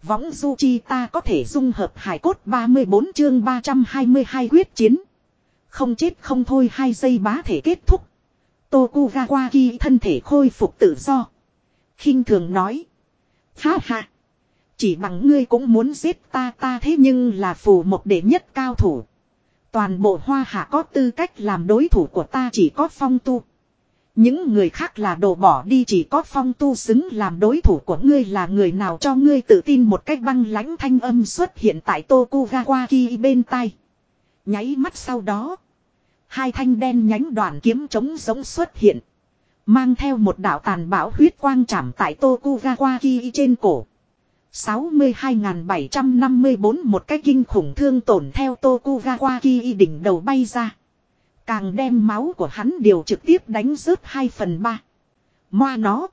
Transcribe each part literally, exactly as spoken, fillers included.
Võng du chi ta có thể dung hợp hải cốt ba mươi bốn chương ba trăm hai mươi hai quyết chiến. Không chết không thôi hai giây bá thể kết thúc. Tokugawa Ki thân thể khôi phục tự do. Khinh thường nói. Ha ha. Chỉ bằng ngươi cũng muốn giết ta ta thế nhưng là phù một đệ nhất cao thủ. Toàn bộ hoa hạ có tư cách làm đối thủ của ta chỉ có Phong Tu. Những người khác là đồ bỏ đi chỉ có Phong Tu xứng làm đối thủ của ngươi là người nào cho ngươi tự tin một cách băng lãnh thanh âm xuất hiện tại Tokugawa Ki bên tai. Nháy mắt sau đó. Hai thanh đen nhánh đoàn kiếm trống giống xuất hiện. Mang theo một đạo tàn bão huyết quang chạm tại Tokugawa Ki trên cổ. sáu mươi hai nghìn bảy trăm năm mươi tư một cái kinh khủng thương tổn theo Tokugawa Ki đỉnh đầu bay ra. Càng đem máu của hắn đều trực tiếp đánh rớt hai phần ba. Moa nó.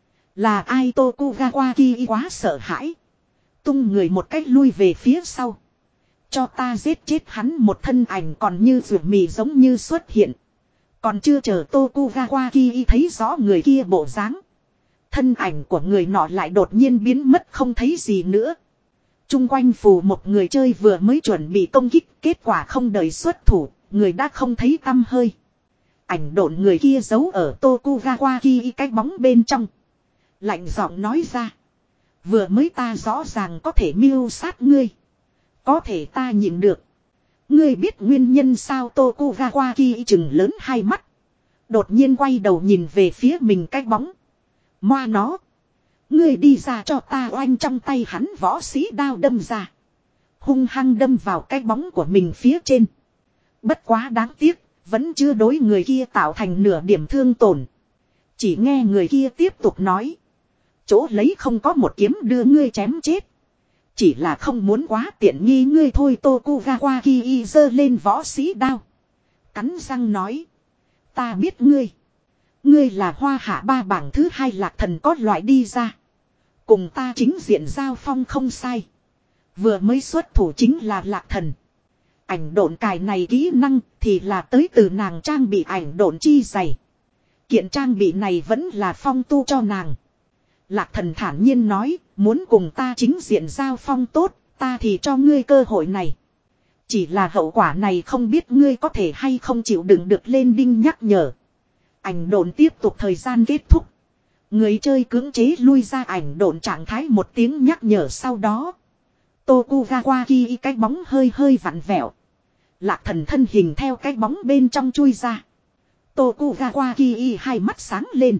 Là ai Tokugawa Ki quá sợ hãi. Tung người một cách lui về phía sau. Cho ta giết chết hắn một thân ảnh còn như ruột mì giống như xuất hiện. Còn chưa chờ Tokugawa Ki thấy rõ người kia bộ dáng. Thân ảnh của người nọ lại đột nhiên biến mất không thấy gì nữa. Trung quanh phù một người chơi vừa mới chuẩn bị công kích, kết quả không đợi xuất thủ, người đã không thấy tăm hơi. Ảnh độn người kia giấu ở Tokugawa Ki cái bóng bên trong. Lạnh giọng nói ra. Vừa mới ta rõ ràng có thể mưu sát ngươi. Có thể ta nhịn được. Ngươi biết nguyên nhân sao Tokugawa Ki chừng lớn hai mắt. Đột nhiên quay đầu nhìn về phía mình cái bóng. Moa nó. Ngươi đi ra cho ta oanh trong tay hắn võ sĩ đao đâm ra. Hung hăng đâm vào cái bóng của mình phía trên. Bất quá đáng tiếc. Vẫn chưa đối người kia tạo thành nửa điểm thương tổn. Chỉ nghe người kia tiếp tục nói. Chỗ lấy không có một kiếm đưa ngươi chém chết. Chỉ là không muốn quá tiện nghi ngươi thôi Tokugawa Ki giơ lên võ sĩ đao. Cắn răng nói. Ta biết ngươi. Ngươi là hoa hạ ba bảng thứ hai lạc thần có loại đi ra. Cùng ta chính diện giao phong không sai. Vừa mới xuất thủ chính là lạc thần. Ảnh độn cài này kỹ năng thì là tới từ nàng trang bị ảnh độn chi dày. Kiện trang bị này vẫn là Phong Tu cho nàng. Lạc thần thản nhiên nói, muốn cùng ta chính diện giao phong tốt, ta thì cho ngươi cơ hội này. Chỉ là hậu quả này không biết ngươi có thể hay không chịu đựng được lên đinh nhắc nhở. Ảnh độn tiếp tục thời gian kết thúc. Người chơi cưỡng chế lui ra ảnh độn trạng thái một tiếng nhắc nhở sau đó. Tokugawa Ki cái bóng hơi hơi vặn vẹo. Lạc thần thân hình theo cái bóng bên trong chui ra. Tokugawa Ki hai mắt sáng lên.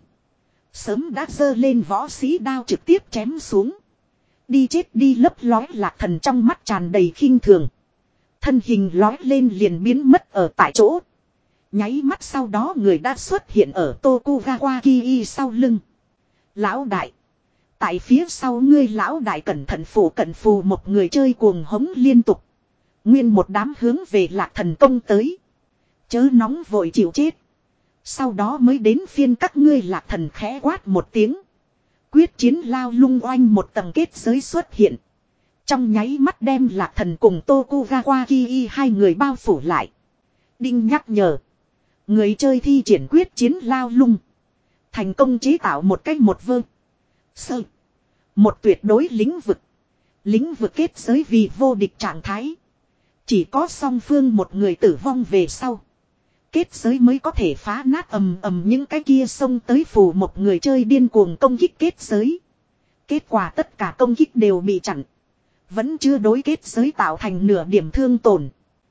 Sớm đã giơ lên võ sĩ đao trực tiếp chém xuống. Đi chết đi lấp lói lạc thần trong mắt tràn đầy khinh thường. Thân hình lói lên liền biến mất ở tại chỗ. Nháy mắt sau đó người đã xuất hiện ở Tokugawa Ki sau lưng. Lão đại. Tại phía sau ngươi lão đại cẩn thận phủ cẩn phù một người chơi cuồng hống liên tục. Nguyên một đám hướng về lạc thần công tới. Chớ nóng vội chịu chết. Sau đó mới đến phiên các ngươi lạc thần khẽ quát một tiếng. Quyết chiến lao lung oanh một tầng kết giới xuất hiện. Trong nháy mắt đem lạc thần cùng Tokugawa Ki hai người bao phủ lại. Đinh nhắc nhở. Người chơi thi triển quyết chiến lao lung. Thành công chế tạo một cách một vơ. Sơ. Một tuyệt đối lĩnh vực. Lĩnh vực kết giới vì vô địch trạng thái. Chỉ có song phương một người tử vong về sau. Kết giới mới có thể phá nát ầm ầm những cái kia xông tới phù một người chơi điên cuồng công kích kết giới. Kết quả tất cả công kích đều bị chặn. Vẫn chưa đối kết giới tạo thành nửa điểm thương tổn.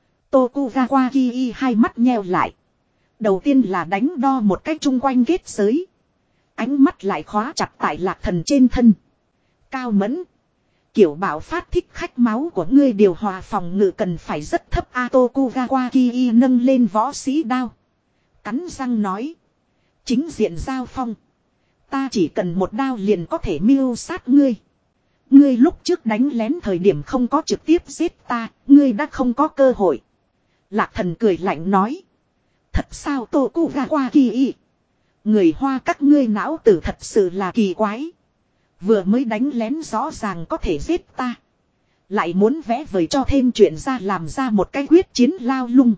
Tokugawa Ki hai mắt nheo lại. Đầu tiên là đánh đo một cách chung quanh kết giới. Ánh mắt lại khóa chặt tại lạc thần trên thân. Cao mẫn. Kiểu bảo phát thích khách máu của ngươi điều hòa phòng ngự cần phải rất thấp. A Tokugawa Ki nâng lên võ sĩ đao. Cắn răng nói. Chính diện giao phong. Ta chỉ cần một đao liền có thể mưu sát ngươi. Ngươi lúc trước đánh lén thời điểm không có trực tiếp giết ta. Ngươi đã không có cơ hội. Lạc thần cười lạnh nói. Thật sao Tokugawa Ki. Người hoa các ngươi não tử thật sự là kỳ quái. Vừa mới đánh lén rõ ràng có thể giết ta. Lại muốn vẽ vời cho thêm chuyện ra làm ra một cái quyết chiến lao lung.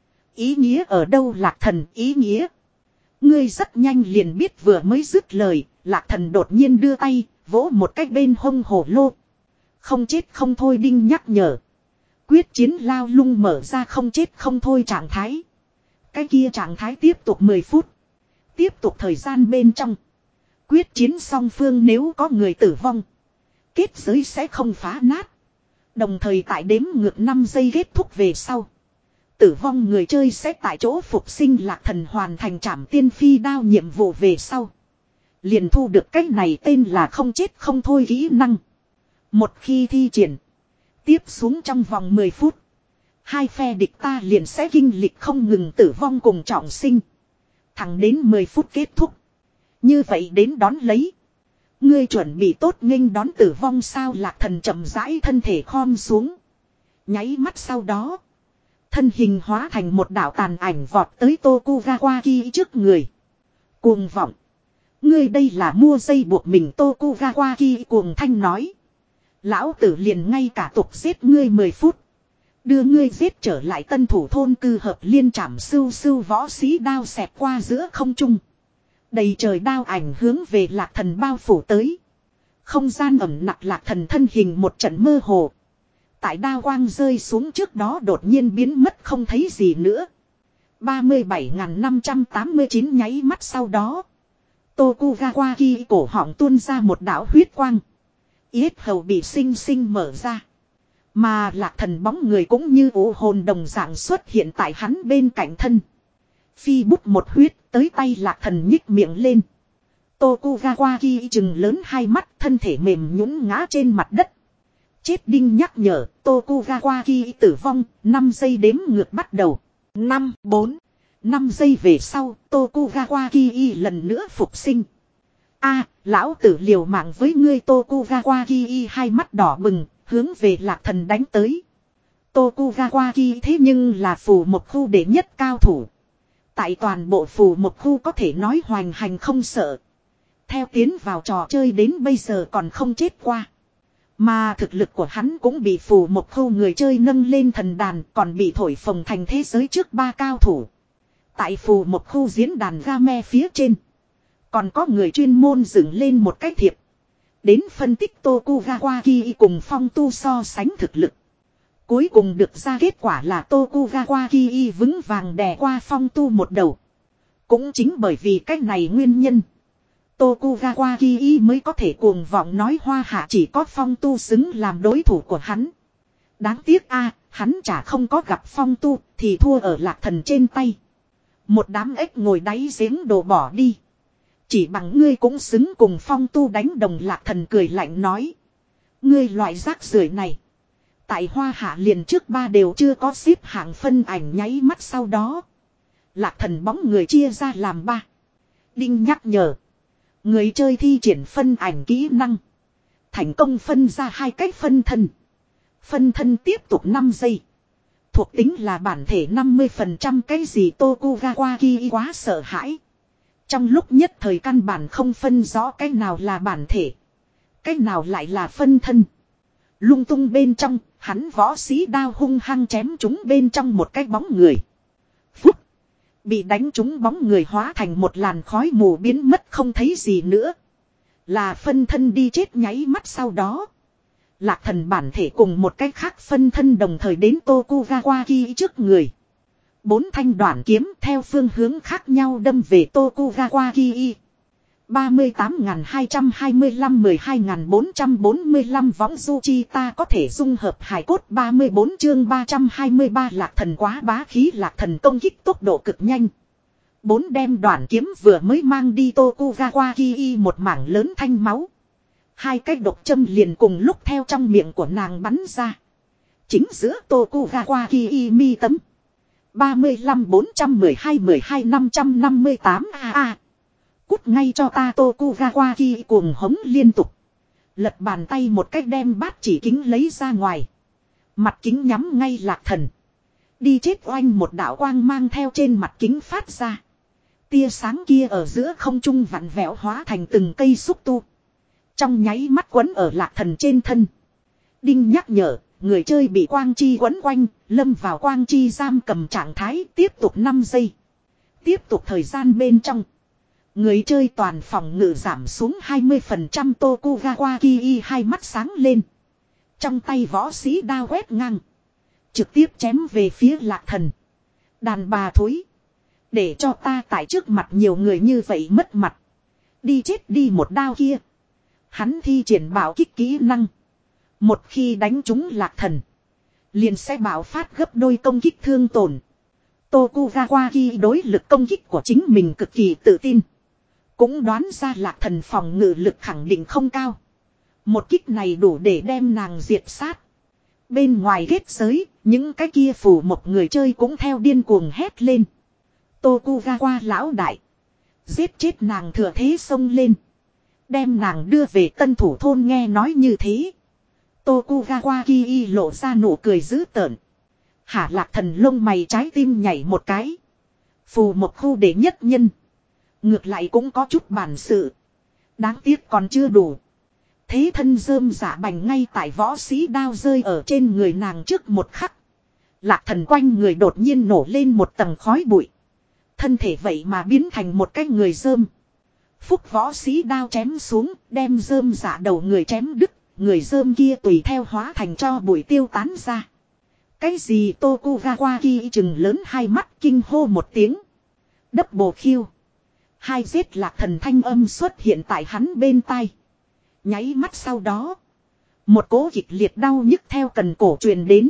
Ý nghĩa ở đâu lạc thần ý nghĩa. Ngươi rất nhanh liền biết vừa mới dứt lời. Lạc thần đột nhiên đưa tay vỗ một cái bên hông hổ lô. Không chết không thôi đinh nhắc nhở. Quyết chiến lao lung mở ra không chết không thôi trạng thái. Cái kia trạng thái tiếp tục mười phút. Tiếp tục thời gian bên trong. Quyết chiến song phương nếu có người tử vong. Kết giới sẽ không phá nát. Đồng thời tại đếm ngược năm giây kết thúc về sau. Tử vong người chơi sẽ tại chỗ phục sinh Lạc Thần hoàn thành trảm tiên phi đao nhiệm vụ về sau. Liền thu được cách này tên là không chết không thôi kỹ năng. Một khi thi triển. Tiếp xuống trong vòng mười phút. Hai phe địch ta liền sẽ kinh lịch không ngừng tử vong cùng trọng sinh. Thẳng đến mười phút kết thúc. Như vậy đến đón lấy. Ngươi chuẩn bị tốt nghênh đón tử vong sao? Lạc Thần chậm rãi thân thể khom xuống. Nháy mắt sau đó. Thân hình hóa thành một đạo tàn ảnh vọt tới Tokugawa Ki trước người. Cuồng vọng. Ngươi đây là mua dây buộc mình. Tokugawa Ki cuồng thanh nói. Lão tử liền ngay cả tục giết ngươi mười phút. Đưa ngươi giết trở lại tân thủ thôn cư hợp liên trảm sưu sưu võ sĩ đao xẹt qua giữa không trung. Đầy trời đao ảnh hướng về Lạc Thần bao phủ tới. Không gian ẩm nặc Lạc Thần thân hình một trận mơ hồ. Tại đao quang rơi xuống trước đó đột nhiên biến mất không thấy gì nữa. ba mươi bảy nghìn năm trăm tám mươi chín nháy mắt sau đó. Tokugawa Ki cổ họng tuôn ra một đạo huyết quang. Yết hầu bị sinh sinh mở ra. Mà Lạc Thần bóng người cũng như ủ hồn đồng dạng xuất hiện tại hắn bên cạnh thân. Phi bút một huyết tới tay Lạc Thần nhích miệng lên. Tokugawa Ki chừng lớn hai mắt thân thể mềm nhũn ngã trên mặt đất. Chết đinh nhắc nhở Tokugawa Ki tử vong, năm giây đếm ngược bắt đầu. năm, bốn, năm giây về sau Tokugawa Ki lần nữa phục sinh. A, lão tử liều mạng với ngươi. Tokugawa Ki hai mắt đỏ bừng, hướng về Lạc Thần đánh tới. Tokugawa Ki thế nhưng là phù một khu đệ nhất cao thủ. Tại toàn bộ phù một khu có thể nói hoành hành không sợ. Theo tiến vào trò chơi đến bây giờ còn không chết qua. Mà thực lực của hắn cũng bị phù một khu người chơi nâng lên thần đàn, còn bị thổi phồng thành thế giới trước ba cao thủ. Tại phù một khu diễn đàn game phía trên. Còn có người chuyên môn dựng lên một cái thiệp. Đến phân tích Tokugawa Ki cùng Phong Tu so sánh thực lực. Cuối cùng được ra kết quả là Tokugawa Ki vững vàng đè qua Phong Tu một đầu. Cũng chính bởi vì cách này nguyên nhân. Tokugawa Ki mới có thể cuồng vọng nói Hoa Hạ chỉ có Phong Tu xứng làm đối thủ của hắn. Đáng tiếc a, hắn chả không có gặp Phong Tu thì thua ở Lạc Thần trên tay. Một đám ếch ngồi đáy giếng đổ bỏ đi. Chỉ bằng ngươi cũng xứng cùng Phong Tu đánh đồng. Lạc Thần cười lạnh nói. Ngươi loại rác rưởi này. Tại Hoa Hạ liền trước ba đều chưa có xếp hạng phân ảnh nháy mắt sau đó. Lạc Thần bóng người chia ra làm ba. Đinh nhắc nhở. Người chơi thi triển phân ảnh kỹ năng. Thành công phân ra hai cách phân thân. Phân thân tiếp tục năm giây. Thuộc tính là bản thể năm mươi phần trăm cái gì. Tokugawa Ki quá sợ hãi. Trong lúc nhất thời căn bản không phân rõ cái nào là bản thể. Cái nào lại là phân thân. Lung tung bên trong, hắn võ sĩ đao hung hăng chém chúng bên trong một cái bóng người. Phúc! Bị đánh trúng bóng người hóa thành một làn khói mù biến mất không thấy gì nữa. Là phân thân đi chết nháy mắt sau đó. Lạc Thần bản thể cùng một cái khác phân thân đồng thời đến Tokugawa Ki trước người. Bốn thanh đoạn kiếm theo phương hướng khác nhau đâm về Tokugawa Ki. ba mươi tám nghìn hai trăm hai mươi lăm mười hai nghìn bốn trăm bốn mươi lăm võng du chi ta có thể dung hợp hài cốt ba mươi bốn chương ba trăm hai mươi ba. Lạc Thần quá bá khí. Lạc Thần công kích tốc độ cực nhanh. Bốn đem đoạn kiếm vừa mới mang đi Tokugawa Ki một mảng lớn thanh máu. Hai cái độc châm liền cùng lúc theo trong miệng của nàng bắn ra. Chính giữa Tokugawa Ki mi tấm. ba mươi lăm bốn trăm mười hai mười hai năm trăm năm mươi tám a a. Cút ngay cho ta. Tokugawa Ki cuồng hống liên tục. Lật bàn tay một cách đem bát chỉ kính lấy ra ngoài. Mặt kính nhắm ngay Lạc Thần. Đi chết oanh một đạo quang mang theo trên mặt kính phát ra. Tia sáng kia ở giữa không trung vặn vẹo hóa thành từng cây xúc tu. Trong nháy mắt quấn ở Lạc Thần trên thân. Đinh nhắc nhở, người chơi bị quang chi quấn quanh, lâm vào quang chi giam cầm trạng thái tiếp tục năm giây. Tiếp tục thời gian bên trong. Người chơi toàn phòng ngự giảm xuống hai mươi phần trăm. Tokugawa Ki hai mắt sáng lên. Trong tay võ sĩ đao quét ngang. Trực tiếp chém về phía Lạc Thần. Đàn bà thối. Để cho ta tại trước mặt nhiều người như vậy mất mặt. Đi chết đi một đao kia. Hắn thi triển bảo kích kỹ năng. Một khi đánh trúng Lạc Thần. Liền sẽ bạo phát gấp đôi công kích thương tổn. Tokugawa đối lực công kích của chính mình cực kỳ tự tin. Cũng đoán ra Lạc Thần phòng ngự lực khẳng định không cao. Một kích này đủ để đem nàng diệt sát. Bên ngoài kết giới, những cái kia phù một người chơi cũng theo điên cuồng hét lên. Tokugawa lão đại. Giết chết nàng thừa thế xông lên. Đem nàng đưa về tân thủ thôn nghe nói như thế. Tokugawa Ki lộ ra nụ cười dữ tợn. Hả Lạc Thần lông mày trái tim nhảy một cái. Phù một khu đệ nhất nhân. Ngược lại cũng có chút bản sự. Đáng tiếc còn chưa đủ. Thế thân rơm giả bành ngay tại võ sĩ đao rơi ở trên người nàng trước một khắc. Lạc Thần quanh người đột nhiên nổ lên một tầng khói bụi. Thân thể vậy mà biến thành một cái người rơm. Phúc võ sĩ đao chém xuống, đem rơm giả đầu người chém đứt. Người rơm kia tùy theo hóa thành cho bụi tiêu tán ra. Cái gì Tokugawa Ki chừng lớn hai mắt kinh hô một tiếng. Double kill. Hai giết Lạc Thần thanh âm xuất hiện tại hắn bên tai. Nháy mắt sau đó. Một cỗ kịch liệt đau nhức theo cần cổ truyền đến.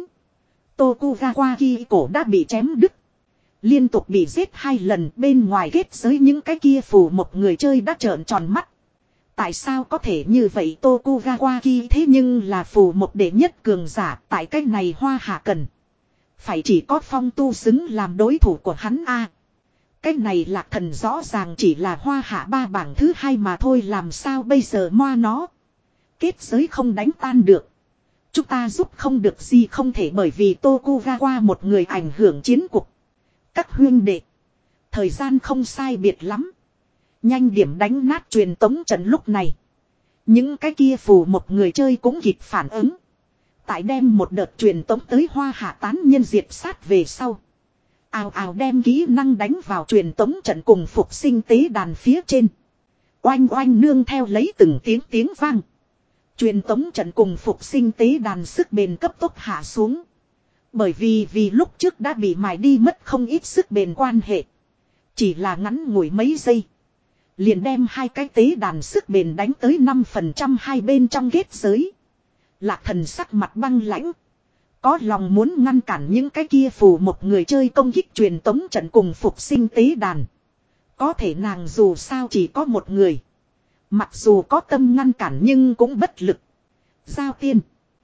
Tokugawa Ki cổ đã bị chém đứt. Liên tục bị giết hai lần bên ngoài kết giới những cái kia phù một người chơi đã trợn tròn mắt. Tại sao có thể như vậy Tokugawa Ki thế nhưng là phù một đệ nhất cường giả tại cái này hoa hạ cần. Phải chỉ có phong tu xứng làm đối thủ của hắn a. Cái này Lạc Thần rõ ràng chỉ là hoa hạ ba bảng thứ hai mà thôi làm sao bây giờ moa nó. Kết giới không đánh tan được. Chúng ta giúp không được gì không thể bởi vì Tokugawa một người ảnh hưởng chiến cuộc. Các huynh đệ. Thời gian không sai biệt lắm. Nhanh điểm đánh nát truyền tống trận lúc này. Những cái kia phù một người chơi cũng kịp phản ứng. Tại đem một đợt truyền tống tới hoa hạ tán nhân diệt sát về sau. Ào ào đem kỹ năng đánh vào truyền tống trận cùng phục sinh tế đàn phía trên. Oanh oanh nương theo lấy từng tiếng tiếng vang. Truyền tống trận cùng phục sinh tế đàn sức bền cấp tốc hạ xuống. Bởi vì vì lúc trước đã bị mài đi mất không ít sức bền quan hệ. Chỉ là ngắn ngủi mấy giây. Liền đem hai cái tế đàn sức bền đánh tới năm phần trăm hai bên trong kết giới. Lạc Thần sắc mặt băng lãnh. Có lòng muốn ngăn cản những cái kia phù một người chơi công kích truyền tống trận cùng phục sinh tế đàn. Có thể nàng dù sao chỉ có một người. Mặc dù có tâm ngăn cản nhưng cũng bất lực. Giao tiên.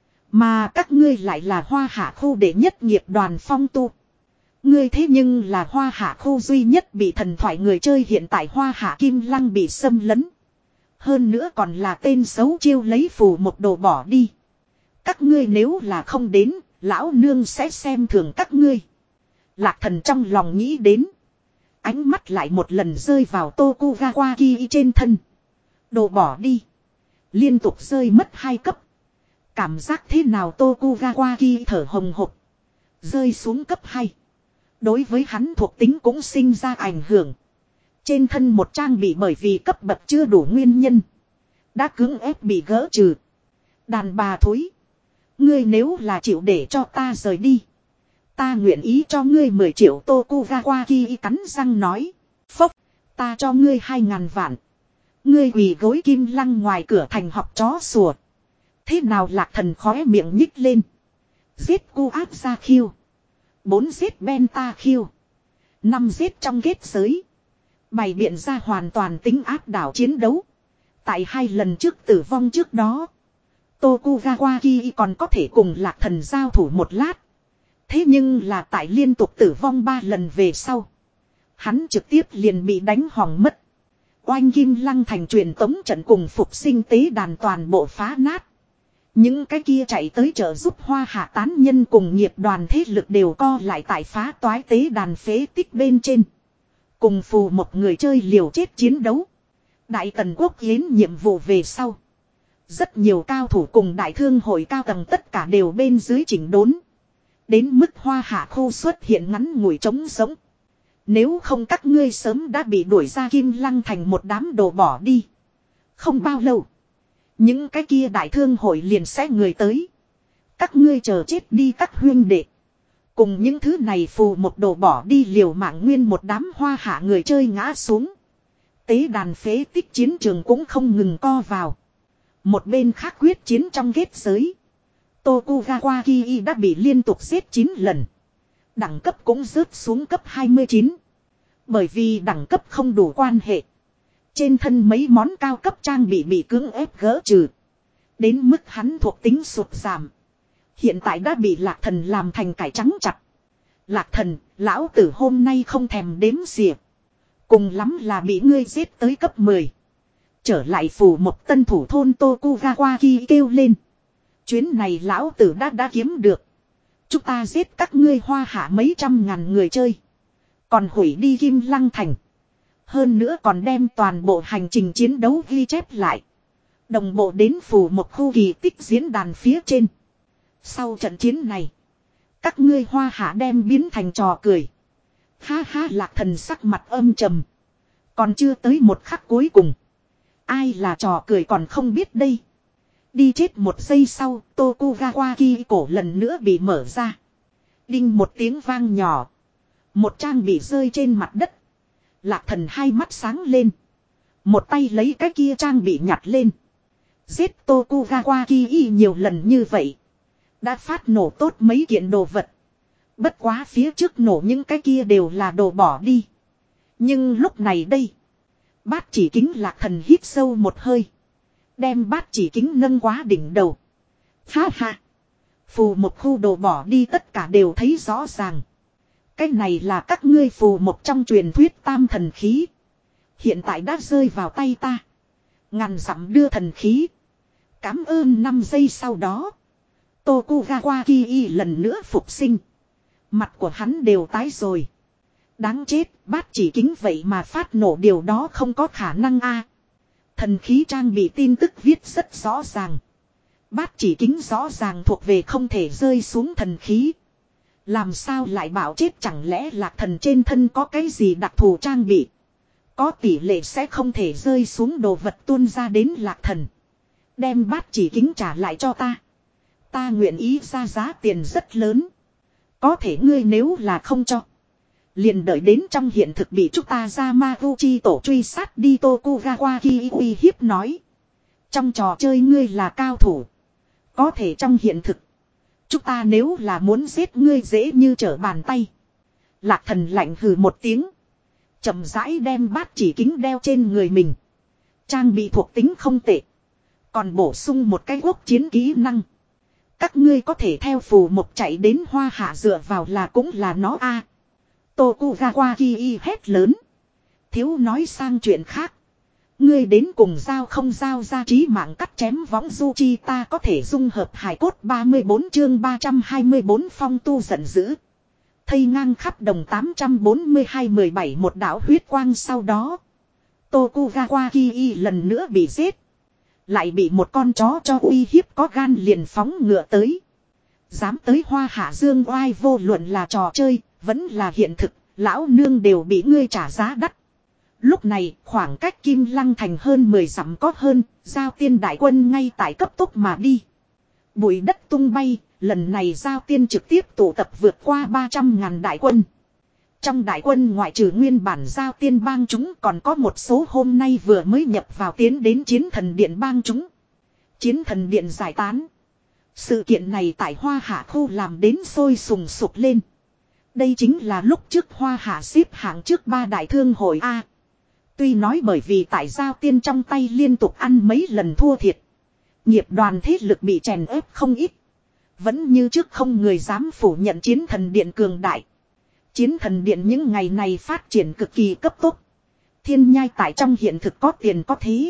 Mà các ngươi lại là hoa hạ khu đệ nhất nghiệp đoàn phong tu. Ngươi thế nhưng là hoa hạ khu duy nhất bị thần thoại người chơi hiện tại hoa hạ kim lăng bị xâm lấn. Hơn nữa còn là tên xấu chiêu lấy phù một đồ bỏ đi. Các ngươi nếu là không đến, lão nương sẽ xem thường các ngươi. Lạc Thần trong lòng nghĩ đến. Ánh mắt lại một lần rơi vào Tokugawa Ki trên thân. Đồ bỏ đi. Liên tục rơi mất hai cấp. Cảm giác thế nào Tokugawa Ki thở hồng hộc. Rơi xuống cấp hai. Đối với hắn thuộc tính cũng sinh ra ảnh hưởng. Trên thân một trang bị bởi vì cấp bậc chưa đủ nguyên nhân. Đã cưỡng ép bị gỡ trừ. Đàn bà thối. Ngươi nếu là chịu để cho ta rời đi. Ta nguyện ý cho ngươi mười triệu Tokugawa Ki cắn răng nói. Phốc. Ta cho ngươi hai ngàn vạn. Ngươi quỳ gối kim lăng ngoài cửa thành học chó sủa. Thế nào Lạc Thần khóe miệng nhích lên. Giết cu áp ra khiêu. Bốn giết benta khiêu. Năm giết trong kết giới. Bày biện ra hoàn toàn tính áp đảo chiến đấu. Tại hai lần trước tử vong trước đó. Tokugawa Ki còn có thể cùng Lạc Thần giao thủ một lát. Thế nhưng là tại liên tục tử vong ba lần về sau. Hắn trực tiếp liền bị đánh hỏng mất. Oanh kim lăng thành truyền tống trận cùng phục sinh tế đàn toàn bộ phá nát. Những cái kia chạy tới trợ giúp hoa hạ tán nhân cùng nghiệp đoàn thế lực đều co lại tại phá toái tế đàn phế tích bên trên. Cùng phù một người chơi liều chết chiến đấu. Đại tần quốc yến nhiệm vụ về sau. Rất nhiều cao thủ cùng đại thương hội cao tầng tất cả đều bên dưới chỉnh đốn. Đến mức hoa hạ khu xuất hiện ngắn ngủi trống sống. Nếu không các ngươi sớm đã bị đuổi ra kim lăng thành một đám đồ bỏ đi. Không bao lâu. Những cái kia đại thương hội liền sẽ người tới. Các ngươi chờ chết đi các huyên đệ. Cùng những thứ này phù một đồ bỏ đi liều mạng nguyên một đám hoa hạ người chơi ngã xuống. Tế đàn phế tích chiến trường cũng không ngừng co vào. Một bên khác quyết chiến trong kết giới. Tokugawa Kii đã bị liên tục giết chín lần. Đẳng cấp cũng rớt xuống cấp hai mươi chín. Bởi vì đẳng cấp không đủ quan hệ. Trên thân mấy món cao cấp trang bị bị cưỡng ép gỡ trừ. Đến mức hắn thuộc tính sụt giảm. Hiện tại đã bị lạc thần làm thành cải trắng chặt. Lạc thần, lão tử hôm nay không thèm đếm xỉa. Cùng lắm là bị ngươi giết tới cấp mười. Trở lại phủ một tân thủ thôn Tokugawa Kii kêu lên. Chuyến này lão tử đã đã kiếm được. Chúng ta giết các ngươi hoa hạ mấy trăm ngàn người chơi. Còn hủy đi Kim Lăng Thành. Hơn nữa còn đem toàn bộ hành trình chiến đấu ghi chép lại. Đồng bộ đến phủ một khu kỳ tích diễn đàn phía trên. Sau trận chiến này. Các ngươi hoa hạ đem biến thành trò cười. Ha ha lạc thần sắc mặt âm trầm. Còn chưa tới một khắc cuối cùng. Ai là trò cười còn không biết đây. Đi chết một giây sau, Tokugawa Kii cổ lần nữa bị mở ra. Đinh một tiếng vang nhỏ. Một trang bị rơi trên mặt đất. Lạc thần hai mắt sáng lên. Một tay lấy cái kia trang bị nhặt lên. Giết Tokugawa Kii nhiều lần như vậy. Đã phát nổ tốt mấy kiện đồ vật. Bất quá phía trước nổ những cái kia đều là đồ bỏ đi. Nhưng lúc này đây. Bát chỉ kính lạc thần hít sâu một hơi. Đem bát chỉ kính nâng quá đỉnh đầu. Ha ha. Phù một khu đồ bỏ đi tất cả đều thấy rõ ràng. Cái này là các ngươi phù một trong truyền thuyết tam thần khí. Hiện tại đã rơi vào tay ta. Ngàn dặm đưa thần khí. Cảm ơn năm giây sau đó. Tokugawa Kii lần nữa phục sinh. Mặt của hắn đều tái rồi. Đáng chết, bát chỉ kính vậy mà phát nổ điều đó không có khả năng a. Thần khí trang bị tin tức viết rất rõ ràng. Bát chỉ kính rõ ràng thuộc về không thể rơi xuống thần khí. Làm sao lại bảo chết chẳng lẽ lạc thần trên thân có cái gì đặc thù trang bị. Có tỷ lệ sẽ không thể rơi xuống đồ vật tuôn ra đến lạc thần. Đem bát chỉ kính trả lại cho ta. Ta nguyện ý ra giá tiền rất lớn. Có thể ngươi nếu là không cho. Liền đợi đến trong hiện thực bị chúng ta Yamaguchi tổ truy sát đi. Tokugawa Kii uy hiếp nói. Trong trò chơi ngươi là cao thủ. Có thể trong hiện thực. Chúng ta nếu là muốn giết ngươi dễ như trở bàn tay. Lạc thần lạnh hừ một tiếng. Chậm rãi đem bát chỉ kính đeo trên người mình. Trang bị thuộc tính không tệ. Còn bổ sung một cái quốc chiến kỹ năng. Các ngươi có thể theo phù một chạy đến hoa hạ dựa vào là cũng là nó a. Tokugawa Kii hét lớn. Thiếu nói sang chuyện khác. Ngươi đến cùng giao không giao ra trí mạng cắt chém võng du chi ta có thể dung hợp hài cốt ba mươi bốn chương ba trăm hai mươi bốn phong tu giận dữ. Thây ngang khắp đồng tám trăm bốn mươi hai mười bảy một đạo huyết quang sau đó. Tokugawa Kii lần nữa bị giết. Lại bị một con chó cho uy hiếp có gan liền phóng ngựa tới. Dám tới hoa hạ dương oai vô luận là trò chơi, vẫn là hiện thực, lão nương đều bị ngươi trả giá đắt. Lúc này khoảng cách Kim Lăng Thành hơn mười dặm có hơn, giao tiên đại quân ngay tại cấp tốc mà đi. Bụi đất tung bay, lần này giao tiên trực tiếp tụ tập vượt qua ba trăm ngàn đại quân. Trong đại quân ngoại trừ nguyên bản giao tiên bang chúng còn có một số hôm nay vừa mới nhập vào tiến đến chiến thần điện bang chúng. Chiến thần điện giải tán. Sự kiện này tại Hoa Hạ khu làm đến sôi sùng sục lên. Đây chính là lúc trước Hoa Hạ xếp hạng trước ba đại thương hội A. Tuy nói bởi vì tại giao tiên trong tay liên tục ăn mấy lần thua thiệt. Nghiệp đoàn thế lực bị chèn ép không ít. Vẫn như trước không người dám phủ nhận chiến thần điện cường đại. Chiến thần điện những ngày này phát triển cực kỳ cấp tốc. Thiên nhai tại trong hiện thực có tiền có thế.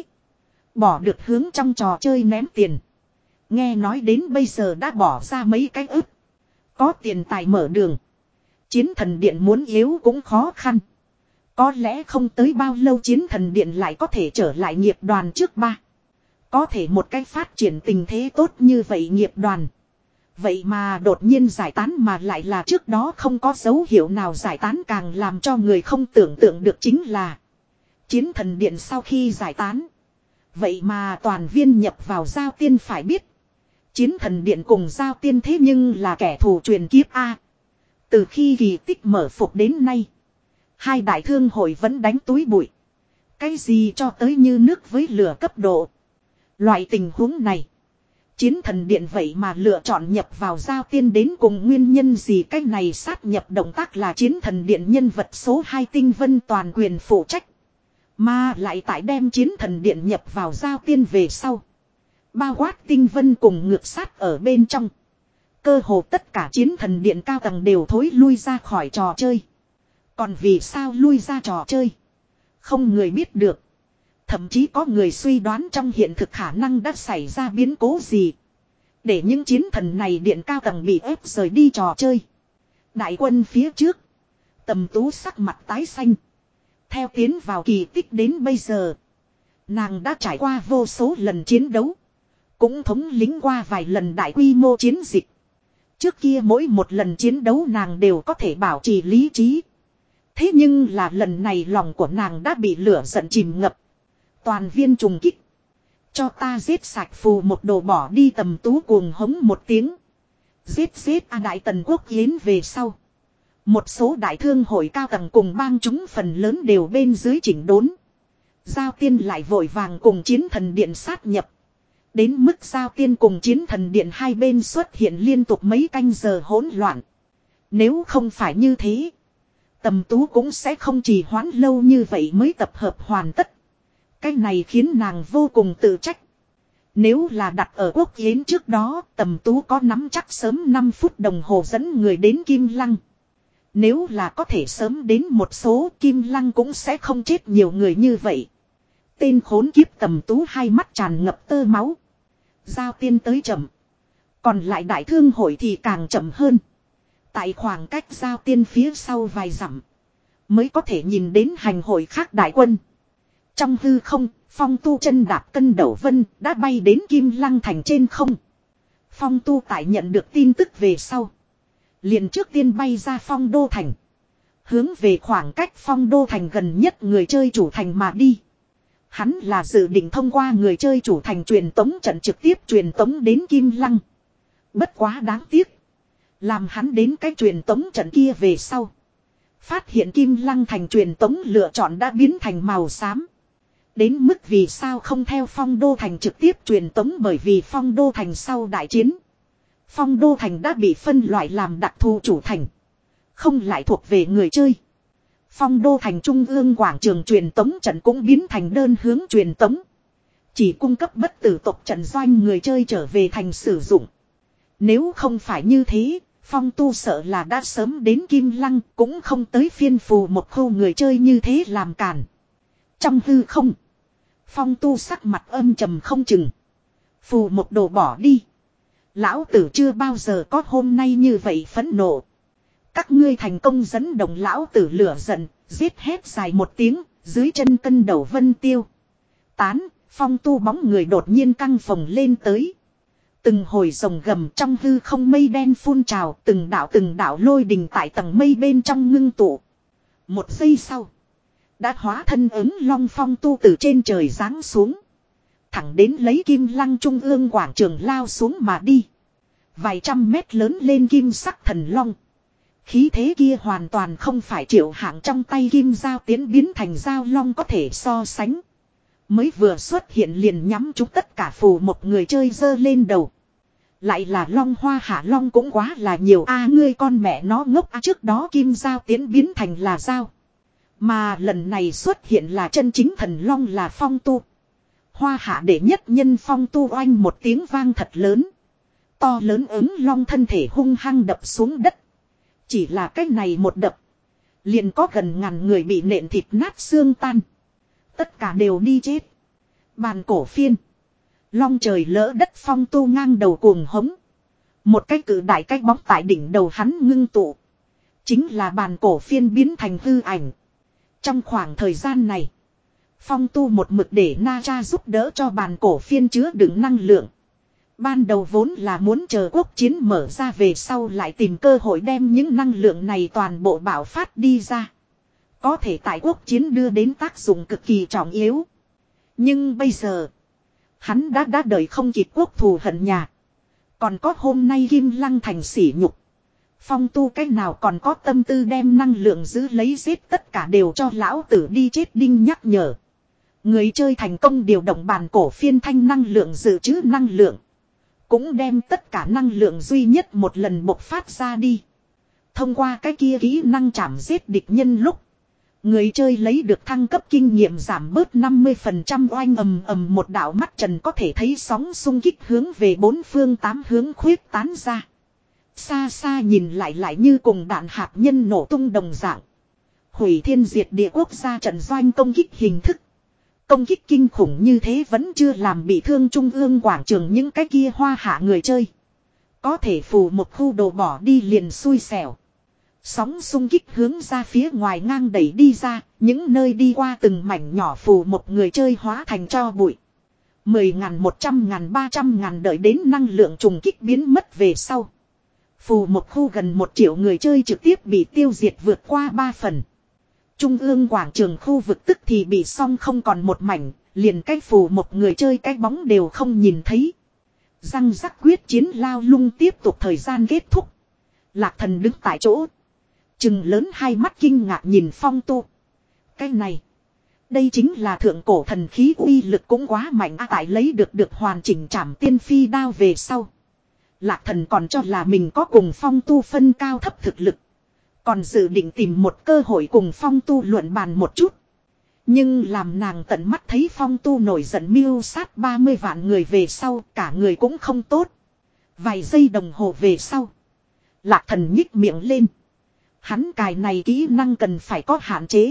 Bỏ được hướng trong trò chơi ném tiền. Nghe nói đến bây giờ đã bỏ ra mấy cái ức. Có tiền tài mở đường. Chiến thần điện muốn yếu cũng khó khăn. Có lẽ không tới bao lâu chiến thần điện lại có thể trở lại nghiệp đoàn trước ba. Có thể một cách phát triển tình thế tốt như vậy nghiệp đoàn. Vậy mà đột nhiên giải tán mà lại là trước đó không có dấu hiệu nào giải tán càng làm cho người không tưởng tượng được chính là. Chiến thần điện sau khi giải tán. Vậy mà toàn viên nhập vào giao tiên phải biết. Chiến thần điện cùng giao tiên thế nhưng là kẻ thù truyền kiếp A. Từ khi kỳ tích mở phục đến nay. Hai đại thương hội vẫn đánh túi bụi. Cái gì cho tới như nước với lửa cấp độ. Loại tình huống này. Chiến thần điện vậy mà lựa chọn nhập vào giao tiên đến cùng nguyên nhân gì, cái này sát nhập động tác là chiến thần điện nhân vật số hai Tinh Vân toàn quyền phụ trách. Mà lại tại đem chiến thần điện nhập vào giao tiên về sau. Bao quát Tinh Vân cùng ngược sát ở bên trong. Cơ hồ tất cả chiến thần điện cao tầng đều thối lui ra khỏi trò chơi. Còn vì sao lui ra trò chơi? Không người biết được. Thậm chí có người suy đoán trong hiện thực khả năng đã xảy ra biến cố gì. Để những chiến thần này điện cao tầng bị ép rời đi trò chơi. Đại quân phía trước. Tầm Tú sắc mặt tái xanh. Theo tiến vào kỳ tích đến bây giờ. Nàng đã trải qua vô số lần chiến đấu. Cũng thống lĩnh qua vài lần đại quy mô chiến dịch. Trước kia mỗi một lần chiến đấu nàng đều có thể bảo trì lý trí. Thế nhưng là lần này lòng của nàng đã bị lửa giận chìm ngập. Toàn viên trùng kích. Cho ta giết sạch phù một đồ bỏ đi, Tầm Tú cuồng hống một tiếng. Giết giết a Đại Tần Quốc yến về sau. Một số đại thương hội cao tầng cùng bang chúng phần lớn đều bên dưới chỉnh đốn. Giao tiên lại vội vàng cùng chiến thần điện sát nhập. Đến mức giao tiên cùng chiến thần điện hai bên xuất hiện liên tục mấy canh giờ hỗn loạn. Nếu không phải như thế, Tầm Tú cũng sẽ không trì hoãn lâu như vậy mới tập hợp hoàn tất. Cái này khiến nàng vô cùng tự trách. Nếu là đặt ở quốc yến trước đó, Tầm Tú có nắm chắc sớm năm phút đồng hồ dẫn người đến Kim Lăng. Nếu là có thể sớm đến một số, Kim Lăng cũng sẽ không chết nhiều người như vậy. Tên khốn kiếp, Tầm Tú hai mắt tràn ngập tơ máu. Giao tiên tới chậm. Còn lại đại thương hội thì càng chậm hơn. Tại khoảng cách giao tiên phía sau vài dặm. Mới có thể nhìn đến hành hội khác đại quân. Trong hư không, Phong Tu chân đạp cân đầu vân đã bay đến Kim Lăng thành trên không. Phong Tu tại nhận được tin tức về sau. Liền trước tiên bay ra Phong Đô thành. Hướng về khoảng cách Phong Đô thành gần nhất người chơi chủ thành mà đi. Hắn là dự định thông qua người chơi chủ thành truyền tống trận trực tiếp truyền tống đến Kim Lăng. Bất quá đáng tiếc. Làm hắn đến cái truyền tống trận kia về sau. Phát hiện Kim Lăng thành truyền tống lựa chọn đã biến thành màu xám. Đến mức vì sao không theo Phong Đô thành trực tiếp truyền tống, bởi vì Phong Đô thành sau đại chiến. Phong Đô thành đã bị phân loại làm đặc thù chủ thành. Không lại thuộc về người chơi. Phong Đô thành trung ương quảng trường truyền tống trận cũng biến thành đơn hướng truyền tống. Chỉ cung cấp bất tử tộc trận doanh người chơi trở về thành sử dụng. Nếu không phải như thế, Phong Tu sợ là đã sớm đến Kim Lăng, cũng không tới phiên phù một khu người chơi như thế làm cản. Trong hư không, Phong Tu sắc mặt âm trầm không chừng. Phù một đồ bỏ đi. Lão tử chưa bao giờ có hôm nay như vậy phẫn nộ. Các ngươi thành công dẫn động lão tử lửa giận, giết hét dài một tiếng, dưới chân cân đầu vân tiêu. Tán, Phong Tu bóng người đột nhiên căng phồng lên tới. Từng hồi rồng gầm trong hư không, mây đen phun trào, từng đạo từng đạo lôi đình tại tầng mây bên trong ngưng tụ. Một giây sau, đã hóa thân ứng long Phong Tu từ trên trời giáng xuống. Thẳng đến lấy Kim Lăng trung ương quảng trường lao xuống mà đi. Vài trăm mét lớn lên kim sắc thần long. Khí thế kia hoàn toàn không phải Triệu Hạng trong tay kim dao tiến biến thành dao long có thể so sánh. Mới vừa xuất hiện liền nhắm chúng tất cả phù một người chơi giơ lên đầu. Lại là long hoa hạ long cũng quá là nhiều a à, ngươi con mẹ nó ngốc à, trước đó kim dao tiến biến thành là dao. Mà lần này xuất hiện là chân chính thần long là Phong Tu. Hoa hạ đệ nhất nhân Phong Tu oanh một tiếng vang thật lớn. To lớn ứng long thân thể hung hăng đập xuống đất. Chỉ là cái này một đập. Liền có gần ngàn người bị nện thịt nát xương tan. Tất cả đều đi chết. Bàn cổ phiên. Long trời lỡ đất Phong Tu ngang đầu cuồng hống. Một cái cự đại cái bóng tại đỉnh đầu hắn ngưng tụ. Chính là bàn cổ phiên biến thành hư ảnh. Trong khoảng thời gian này, Phong Tu một mực để Na Cha giúp đỡ cho bàn cổ phiên chứa đựng năng lượng. Ban đầu vốn là muốn chờ quốc chiến mở ra về sau lại tìm cơ hội đem những năng lượng này toàn bộ bạo phát đi ra. Có thể tại quốc chiến đưa đến tác dụng cực kỳ trọng yếu. Nhưng bây giờ, hắn đã đã đợi không kịp quốc thù hận nhà. Còn có hôm nay Kim Lăng thành sỉ nhục. Phong tu cách nào còn có tâm tư đem năng lượng giữ lấy giết tất cả đều cho lão tử đi chết đinh nhắc nhở. Người chơi thành công điều động bàn cổ phiên thanh năng lượng dự trữ năng lượng. Cũng đem tất cả năng lượng duy nhất một lần bộc phát ra đi. Thông qua cái kia kỹ năng chạm giết địch nhân lúc. Người chơi lấy được thăng cấp kinh nghiệm giảm bớt năm mươi phần trăm oanh ầm ầm một đạo mắt trần có thể thấy sóng xung kích hướng về bốn phương tám hướng khuyết tán ra. Xa xa nhìn lại lại như cùng đạn hạt nhân nổ tung đồng dạng. Hủy thiên diệt địa quốc gia trận doanh công kích hình thức. Công kích kinh khủng như thế vẫn chưa làm bị thương trung ương quảng trường những cái kia hoa hạ người chơi. Có thể phù một khu đồ bỏ đi liền xui xẻo. Sóng xung kích hướng ra phía ngoài ngang đẩy đi ra, những nơi đi qua từng mảnh nhỏ phù một người chơi hóa thành cho bụi. Mười ngàn, một trăm ngàn, ba trăm ngàn đợi đến năng lượng trùng kích biến mất về sau. Phù một khu gần một triệu người chơi trực tiếp bị tiêu diệt vượt qua ba phần. Trung ương quảng trường khu vực tức thì bị xong không còn một mảnh, liền cái phù một người chơi cái bóng đều không nhìn thấy. Răng rắc quyết chiến lao lung tiếp tục thời gian kết thúc. Lạc Thần đứng tại chỗ. Trừng lớn hai mắt kinh ngạc nhìn Phong Tu. Cái này. Đây chính là thượng cổ thần khí uy lực cũng quá mạnh à, tại lấy được được hoàn chỉnh trảm tiên phi đao về sau. Lạc Thần còn cho là mình có cùng Phong Tu phân cao thấp thực lực. Còn dự định tìm một cơ hội cùng Phong Tu luận bàn một chút. Nhưng làm nàng tận mắt thấy Phong Tu nổi giận mưu sát ba mươi vạn người về sau, cả người cũng không tốt. Vài giây đồng hồ về sau. Lạc Thần nhích miệng lên. Hắn cài này kỹ năng cần phải có hạn chế.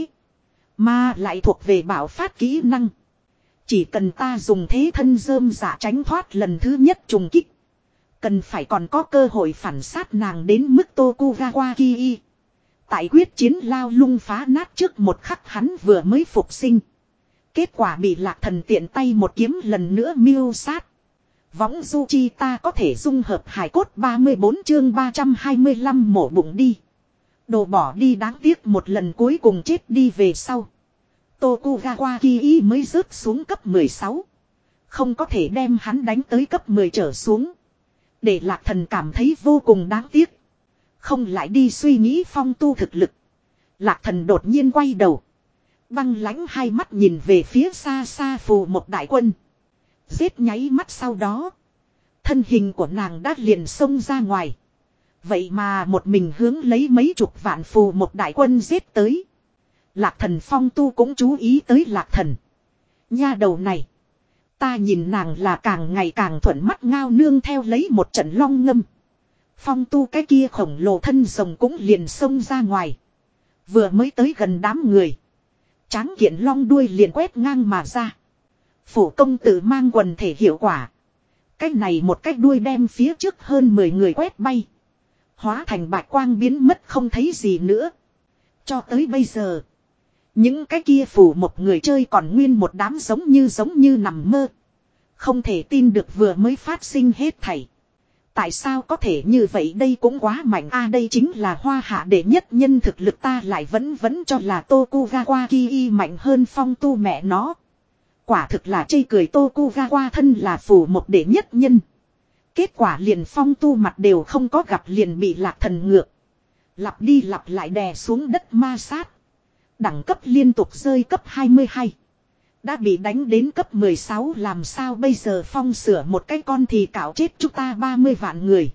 Mà lại thuộc về bảo phát kỹ năng. Chỉ cần ta dùng thế thân rơm giả tránh thoát lần thứ nhất trùng kích. Cần phải còn có cơ hội phản sát nàng đến mức Tokugawa Kii. Tại quyết chiến lao lung phá nát trước một khắc hắn vừa mới phục sinh. Kết quả bị Lạc Thần tiện tay một kiếm lần nữa mưu sát. Võng du chi ta có thể dung hợp hài cốt ba mươi bốn chương ba trăm hai mươi lăm mổ bụng đi. Đồ bỏ đi đáng tiếc một lần cuối cùng chết đi về sau. Tokugawa Kii mới rớt xuống cấp mười sáu. Không có thể đem hắn đánh tới cấp mười trở xuống. Để Lạc Thần cảm thấy vô cùng đáng tiếc. Không lại đi suy nghĩ Phong Tu thực lực. Lạc Thần đột nhiên quay đầu. Băng lãnh hai mắt nhìn về phía xa xa phù một đại quân. Giết nháy mắt sau đó. Thân hình của nàng đã liền xông ra ngoài. Vậy mà một mình hướng lấy mấy chục vạn phù một đại quân giết tới. Lạc Thần Phong Tu cũng chú ý tới Lạc Thần. Nha đầu này. Ta nhìn nàng là càng ngày càng thuận mắt ngao nương theo lấy một trận long ngâm. Phong Tu cái kia khổng lồ thân rồng cũng liền xông ra ngoài. Vừa mới tới gần đám người. Tráng kiện long đuôi liền quét ngang mà ra. Phủ công tử mang quần thể hiệu quả. Cách này một cách đuôi đem phía trước hơn mười người quét bay. Hóa thành bạch quang biến mất không thấy gì nữa. Cho tới bây giờ. Những cái kia phủ một người chơi còn nguyên một đám giống như giống như nằm mơ. Không thể tin được vừa mới phát sinh hết thảy. Tại sao có thể như vậy đây cũng quá mạnh a à, đây chính là hoa hạ đệ nhất nhân thực lực ta lại vẫn vẫn cho là Tokugawa Kii mạnh hơn Phong Tu mẹ nó. Quả thực là chê cười Tokugawa thân là phủ một đệ nhất nhân. Kết quả liền Phong Tu mặt đều không có gặp liền bị Lạc Thần ngược. Lặp đi lặp lại đè xuống đất ma sát. Đẳng cấp liên tục rơi cấp hai mươi hai. Đã bị đánh đến cấp mười sáu làm sao bây giờ Phong sửa một cái con thì cạo chết chúng ta ba mươi vạn người.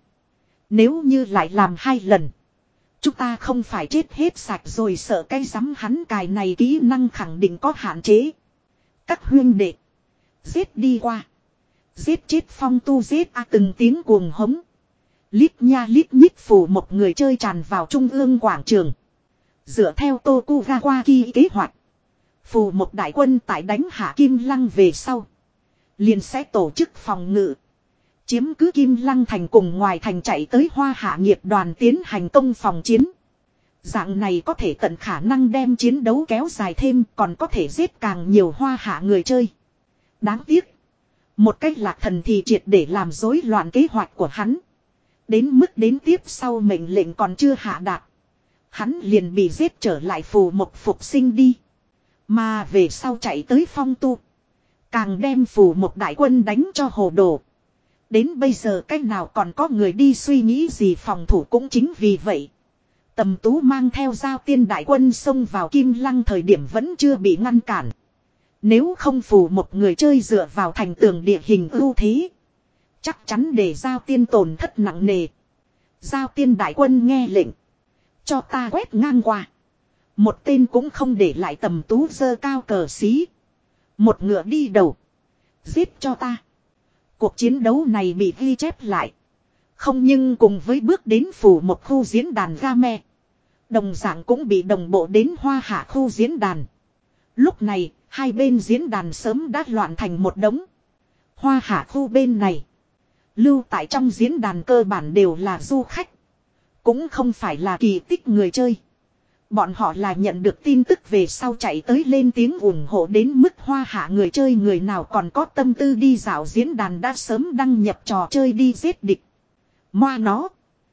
Nếu như lại làm hai lần. Chúng ta không phải chết hết sạch rồi sợ cái rắm hắn cài này kỹ năng khẳng định có hạn chế. Các huyên đệ. Giết đi qua. Giết chết Phong Tu giết a từng tiếng cuồng hống. Lít nha lít nhít phủ một người chơi tràn vào trung ương quảng trường. Dựa theo Tokugawa Kii kế hoạch. Phù một đại quân tại đánh hạ Kim Lăng về sau. Liền sẽ tổ chức phòng ngự. Chiếm cứ Kim Lăng thành cùng ngoài thành chạy tới Hoa Hạ nghiệp đoàn tiến hành công phòng chiến. Dạng này có thể tận khả năng đem chiến đấu kéo dài thêm còn có thể giết càng nhiều Hoa Hạ người chơi. Đáng tiếc. Một cách Lạc Thần thì triệt để làm rối loạn kế hoạch của hắn. Đến mức đến tiếp sau mệnh lệnh còn chưa hạ đạt. Hắn liền bị giết trở lại phù một phục sinh đi. Mà về sau chạy tới Phong Tu. Càng đem phù một đại quân đánh cho hồ đồ. Đến bây giờ cách nào còn có người đi suy nghĩ gì phòng thủ cũng chính vì vậy. Tầm Tú mang theo Giao Tiên đại quân xông vào Kim Lăng thời điểm vẫn chưa bị ngăn cản. Nếu không phù một người chơi dựa vào thành tường địa hình ưu thế, chắc chắn để Giao Tiên tổn thất nặng nề. Giao Tiên đại quân nghe lệnh. Cho ta quét ngang qua. Một tên cũng không để lại. Tầm Tú giơ cao cờ xí. Một ngựa đi đầu. Giết cho ta. Cuộc chiến đấu này bị ghi chép lại. Không nhưng cùng với bước đến phủ một khu diễn đàn Game. Đồng dạng cũng bị đồng bộ đến Hoa Hạ khu diễn đàn. Lúc này, hai bên diễn đàn sớm đã loạn thành một đống. Hoa Hạ khu bên này. Lưu tại trong diễn đàn cơ bản đều là du khách. Cũng không phải là kỳ tích người chơi. Bọn họ là nhận được tin tức về sau chạy tới lên tiếng ủng hộ đến mức Hoa Hạ người chơi người nào còn có tâm tư đi dạo diễn đàn đã sớm đăng nhập trò chơi đi giết địch. Moa nó.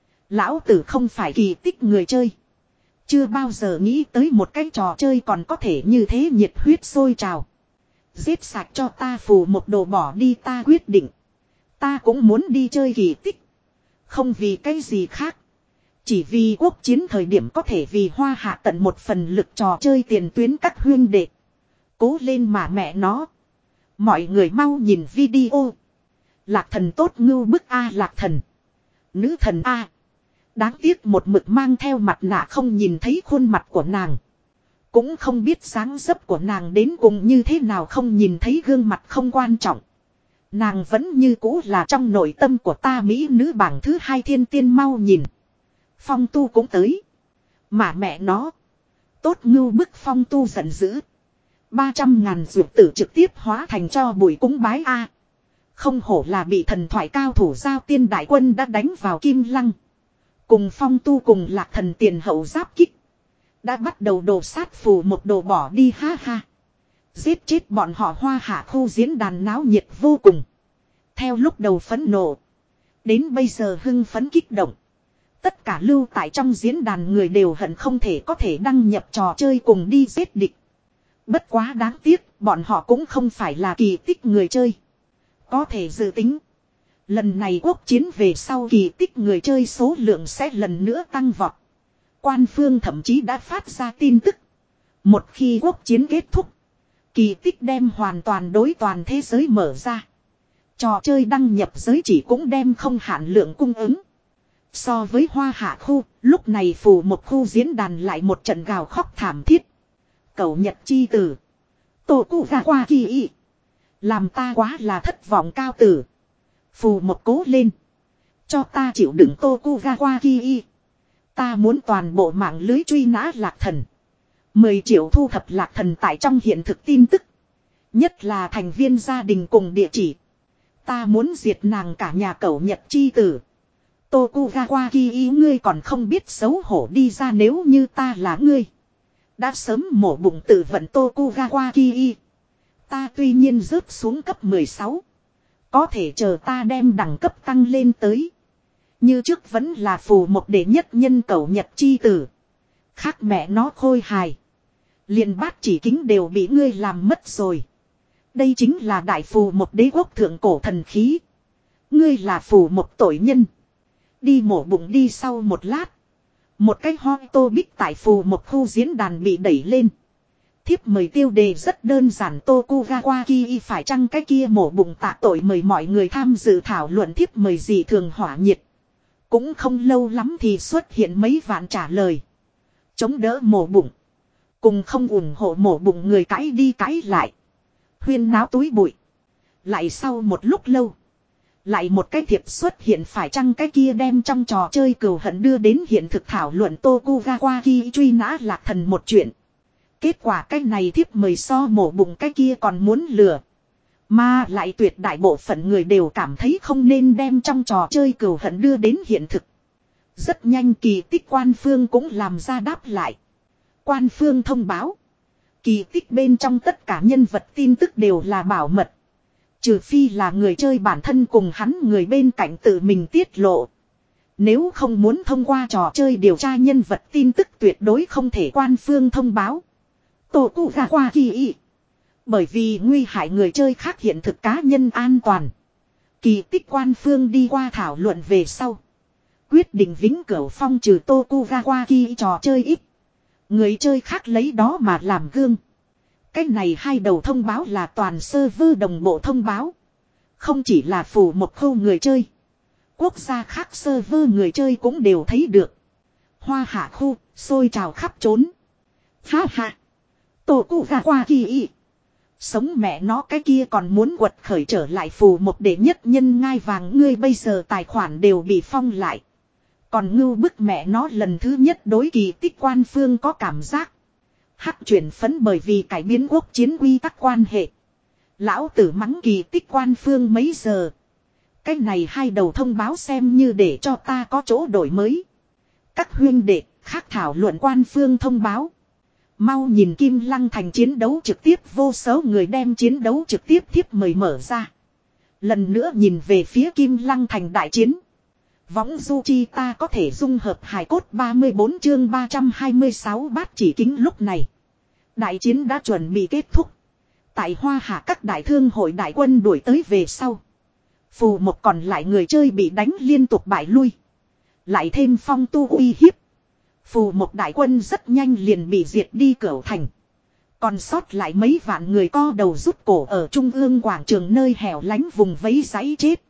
Lão tử không phải kỳ tích người chơi. Chưa bao giờ nghĩ tới một cái trò chơi còn có thể như thế nhiệt huyết sôi trào. Giết sạch cho ta phù một đồ bỏ đi ta quyết định. Ta cũng muốn đi chơi kỳ tích. Không vì cái gì khác. Chỉ vì quốc chiến thời điểm có thể vì Hoa Hạ tận một phần lực trò chơi tiền tuyến các huyên đệ. Cố lên mà mẹ nó. Mọi người mau nhìn video. Lạc thần tốt ngưu bức A lạc thần. Nữ thần A. Đáng tiếc một mực mang theo mặt nạ không nhìn thấy khuôn mặt của nàng. Cũng không biết dáng dấp của nàng đến cùng như thế nào không nhìn thấy gương mặt không quan trọng. Nàng vẫn như cũ là trong nội tâm của ta mỹ nữ bảng thứ hai thiên tiên mau nhìn. Phong Tu cũng tới. Mà mẹ nó. Tốt ngưu bức Phong Tu giận dữ. ba trăm ngàn dược tử trực tiếp hóa thành cho bụi cúng bái A. Không hổ là bị thần thoại cao thủ Giao Tiên đại quân đã đánh vào Kim Lăng. Cùng Phong Tu cùng Lạc thần tiền hậu giáp kích. Đã bắt đầu đổ sát phù một đồ bỏ đi ha ha. Giết chết bọn họ Hoa Hạ khu diễn đàn náo nhiệt vô cùng. Theo lúc đầu phẫn nộ. Đến bây giờ hưng phấn kích động. Tất cả lưu tại trong diễn đàn người đều hận không thể có thể đăng nhập trò chơi cùng đi giết địch. Bất quá đáng tiếc, bọn họ cũng không phải là kỳ tích người chơi. Có thể dự tính. Lần này quốc chiến về sau kỳ tích người chơi số lượng sẽ lần nữa tăng vọt. Quan phương thậm chí đã phát ra tin tức. Một khi quốc chiến kết thúc, kỳ tích đem hoàn toàn đối toàn thế giới mở ra. Trò chơi đăng nhập giới chỉ cũng đem không hạn lượng cung ứng. So với Hoa Hạ khu, lúc này phủ một khu diễn đàn lại một trận gào khóc thảm thiết. Cẩu Nhật chi tử. Tổ cụ gà qua kỳ y. Làm ta quá là thất vọng cao tử. Phù một cố lên. Cho ta chịu đựng Tokugawa Ki. Ta muốn toàn bộ mạng lưới truy nã lạc thần. mười triệu thu thập lạc thần tại trong hiện thực tin tức. Nhất là thành viên gia đình cùng địa chỉ. Ta muốn diệt nàng cả nhà cẩu Nhật chi tử. Tokugawa Ki ngươi còn không biết xấu hổ đi ra nếu như ta là ngươi. Đã sớm mổ bụng tự vận Tokugawa Ki. Ta tuy nhiên rớt xuống cấp mười sáu. Có thể chờ ta đem đẳng cấp tăng lên tới. Như trước vẫn là phù một đệ nhất nhân cẩu Nhật chi tử. Khác mẹ nó khôi hài. Liền bát chỉ kính đều bị ngươi làm mất rồi. Đây chính là đại phù một đế quốc thượng cổ thần khí. Ngươi là phù một tội nhân. Đi mổ bụng đi sau một lát. Một cái hoi tô bích tại phù một khu diễn đàn bị đẩy lên. Thiếp mời tiêu đề rất đơn giản Tokugawa Ki phải chăng cái kia mổ bụng tạ tội mời mọi người tham dự thảo luận thiếp mời gì thường hỏa nhiệt. Cũng không lâu lắm thì xuất hiện mấy vạn trả lời. Chống đỡ mổ bụng. Cùng không ủng hộ mổ bụng người cãi đi cãi lại. Huyên náo túi bụi. Lại sau một lúc lâu. Lại một cái thiệp xuất hiện phải chăng cái kia đem trong trò chơi cừu hận đưa đến hiện thực thảo luận Tokugawa Ki truy nã lạc thần một chuyện. Kết quả cái này thiếp mời so mổ bụng cái kia còn muốn lừa. Mà lại tuyệt đại bộ phận người đều cảm thấy không nên đem trong trò chơi cừu hận đưa đến hiện thực. Rất nhanh kỳ tích quan phương cũng làm ra đáp lại. Quan phương thông báo. Kỳ tích bên trong tất cả nhân vật tin tức đều là bảo mật. Trừ phi là người chơi bản thân cùng hắn người bên cạnh tự mình tiết lộ. Nếu không muốn thông qua trò chơi điều tra nhân vật tin tức tuyệt đối không thể quan phương thông báo. Tokugawa Ki. Bởi vì nguy hại người chơi khác hiện thực cá nhân an toàn. Kỳ tích quan phương đi qua thảo luận về sau. Quyết định vĩnh cửu phong trừ Tokugawa Ki trò chơi ít. Người chơi khác lấy đó mà làm gương. Cái này hai đầu thông báo là toàn server đồng bộ thông báo. Không chỉ là phủ một khâu người chơi. Quốc gia khác server người chơi cũng đều thấy được. Hoa hạ khu, xôi trào khắp trốn. Ha ha. Tokugawa Ki. Sống mẹ nó cái kia còn muốn quật khởi trở lại phù một đệ nhất nhân ngai vàng, ngươi bây giờ tài khoản đều bị phong lại. Còn ngưu bức mẹ nó lần thứ nhất đối kỳ tích quan phương có cảm giác. Hắc chuyển phấn bởi vì cải biến quốc chiến quy tắc quan hệ. Lão tử mắng kỳ tích quan phương mấy giờ. Cái này hai đầu thông báo xem như để cho ta có chỗ đổi mới. Các huyên đệ khác thảo luận quan phương thông báo. Mau nhìn Kim Lăng Thành chiến đấu trực tiếp, vô số người đem chiến đấu trực tiếp thiếp mời mở ra. Lần nữa nhìn về phía Kim Lăng Thành đại chiến. Võng du chi ta có thể dung hợp hài cốt ba mươi bốn chương ba trăm hai mươi sáu bát chỉ kính lúc này. Đại chiến đã chuẩn bị kết thúc. Tại Hoa Hạ các đại thương hội đại quân đuổi tới về sau. Phù một còn lại người chơi bị đánh liên tục bại lui. Lại thêm phong tu uy hiếp. Phù một đại quân rất nhanh liền bị diệt đi Cửu Thành. Còn sót lại mấy vạn người co đầu rút cổ ở trung ương quảng trường nơi hẻo lánh vùng vẫy giấy chết.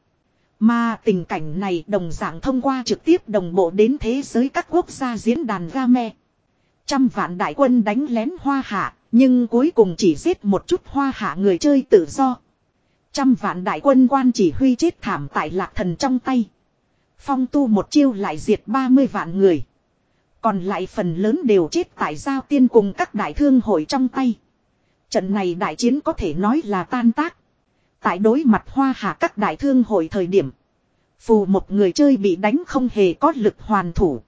Mà tình cảnh này đồng dạng thông qua trực tiếp đồng bộ đến thế giới các quốc gia diễn đàn game. Trăm vạn đại quân đánh lén Hoa Hạ, nhưng cuối cùng chỉ giết một chút Hoa Hạ người chơi tự do. Trăm vạn đại quân quan chỉ huy chết thảm tại Lạc Thần trong tay. Phong tu một chiêu lại diệt ba mươi vạn người. Còn lại phần lớn đều chết tại Giao Tiên cùng các đại thương hội trong tay. Trận này đại chiến có thể nói là tan tác. Tại đối mặt Hoa Hạ các đại thương hội thời điểm. Phù một người chơi bị đánh không hề có lực hoàn thủ.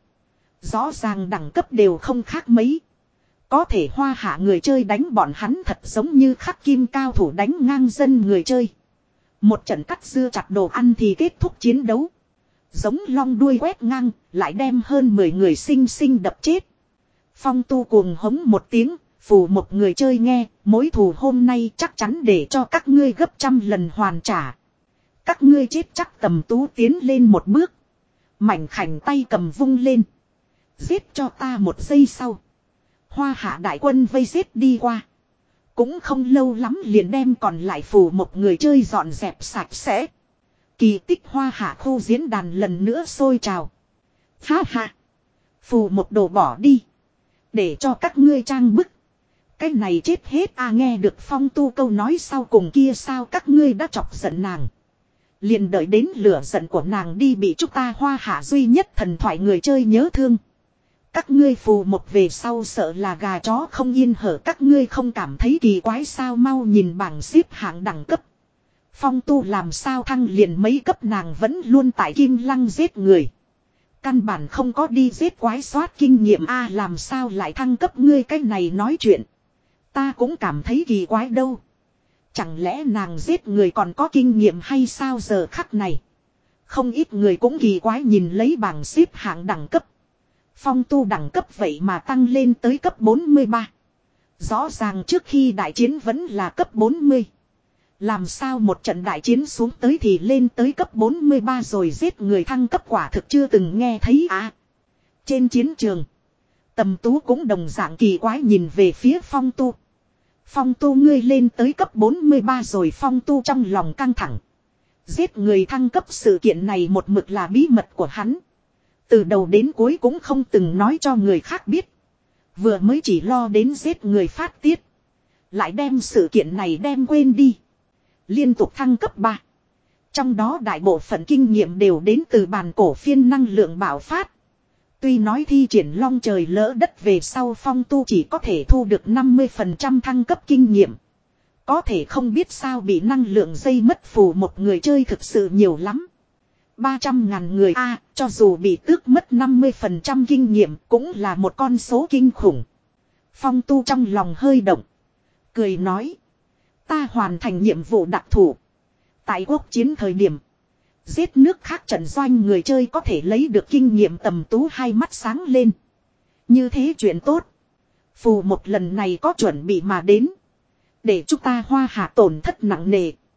Rõ ràng đẳng cấp đều không khác mấy. Có thể Hoa Hạ người chơi đánh bọn hắn thật giống như khắc kim cao thủ đánh ngang dân người chơi. Một trận cắt dưa chặt đồ ăn thì kết thúc chiến đấu. Giống long đuôi quét ngang, lại đem hơn mười người sinh sinh đập chết. Phong tu cuồng hống một tiếng, phù một người chơi nghe, mối thù hôm nay chắc chắn để cho các ngươi gấp trăm lần hoàn trả. Các ngươi chết chắc. Tầm Tú tiến lên một bước. Mảnh khảnh tay cầm vung lên. Giết cho ta một giây sau. Hoa Hạ đại quân vây giết đi qua. Cũng không lâu lắm liền đem còn lại phù một người chơi dọn dẹp sạch sẽ. Kỳ tích Hoa Hạ khu diễn đàn lần nữa sôi trào. Ha ha. Phù một đồ bỏ đi. Để cho các ngươi trang bức. Cái này chết hết à, nghe được phong tu câu nói sau cùng kia sao các ngươi đã chọc giận nàng. Liền đợi đến lửa giận của nàng đi bị chúng ta Hoa Hạ duy nhất thần thoại người chơi nhớ thương. Các ngươi phù một về sau sợ là gà chó không yên hở, các ngươi không cảm thấy kỳ quái sao, mau nhìn bảng xếp hạng đẳng cấp. Phong tu làm sao thăng liền mấy cấp, nàng vẫn luôn tại Kim Lăng giết người. Căn bản không có đi giết quái soát kinh nghiệm a, làm sao lại thăng cấp, ngươi cái này nói chuyện. Ta cũng cảm thấy kỳ quái đâu. Chẳng lẽ nàng giết người còn có kinh nghiệm hay sao giờ khắc này. Không ít người cũng kỳ quái nhìn lấy bảng xếp hạng đẳng cấp. Phong tu đẳng cấp vậy mà tăng lên tới cấp bốn mươi ba. Rõ ràng trước khi đại chiến vẫn là cấp bốn mươi. Làm sao một trận đại chiến xuống tới thì lên tới cấp bốn mươi ba rồi, giết người thăng cấp quả thực chưa từng nghe thấy à. Trên chiến trường, Tầm Tú cũng đồng dạng kỳ quái nhìn về phía Phong tu. Phong tu ngươi lên tới cấp bốn mươi ba rồi, Phong tu trong lòng căng thẳng. Giết người thăng cấp sự kiện này một mực là bí mật của hắn. Từ đầu đến cuối cũng không từng nói cho người khác biết. Vừa mới chỉ lo đến giết người phát tiết. Lại đem sự kiện này đem quên đi. Liên tục thăng cấp ba. Trong đó đại bộ phận kinh nghiệm đều đến từ bàn cổ phiên năng lượng bạo phát. Tuy nói thi triển long trời lỡ đất về sau Phong tu chỉ có thể thu được năm mươi phần trăm thăng cấp kinh nghiệm. Có thể không biết sao bị năng lượng dây mất phù một người chơi thực sự nhiều lắm. ba trăm ngàn người a, à, cho dù bị tước mất năm mươi phần trăm kinh nghiệm cũng là một con số kinh khủng. Phong tu trong lòng hơi động. Cười nói. Ta hoàn thành nhiệm vụ đặc thù. Tại quốc chiến thời điểm. Giết nước khác trận doanh người chơi có thể lấy được kinh nghiệm. Tầm Tú hai mắt sáng lên. Như thế chuyện tốt. Phù một lần này có chuẩn bị mà đến. Để chúng ta Hoa Hạ tổn thất nặng nề.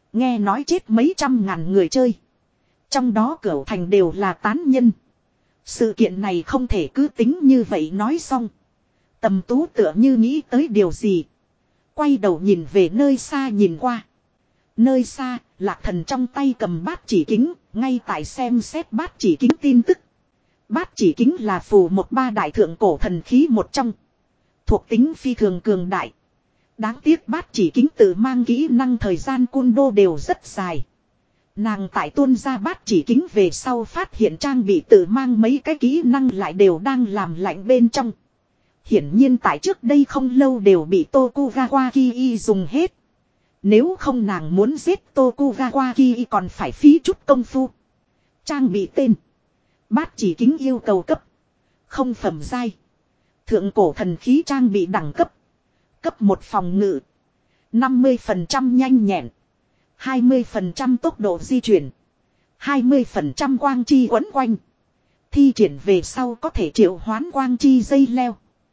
Nghe nói chết mấy trăm ngàn người chơi. Trong đó cửu thành đều là tán nhân. Sự kiện này không thể cứ tính như vậy nói xong. Tầm Tú tựa như nghĩ tới điều gì. Quay đầu nhìn về nơi xa nhìn qua. Nơi xa, Lạc Thần trong tay cầm bát chỉ kính, ngay tại xem xét bát chỉ kính tin tức. Bát chỉ kính là phù một ba đại thượng cổ thần khí một trong. Thuộc tính phi thường cường đại. Đáng tiếc bát chỉ kính tự mang kỹ năng thời gian cun đô đều rất dài. Nàng tại tuôn ra bát chỉ kính về sau phát hiện trang bị tự mang mấy cái kỹ năng lại đều đang làm lạnh bên trong. Hiển nhiên tại trước đây không lâu đều bị Tokugawa Kii dùng hết. Nếu không nàng muốn giết Tokugawa Kii còn phải phí chút công phu. Trang bị tên. Bát chỉ kính yêu cầu cấp. Không phẩm giai. Thượng cổ thần khí trang bị đẳng cấp. Cấp một phòng ngự. năm mươi phần trăm nhanh nhẹn. hai mươi phần trăm tốc độ di chuyển. hai mươi phần trăm quang chi quấn quanh. Thi triển về sau có thể triệu hoán quang chi dây leo.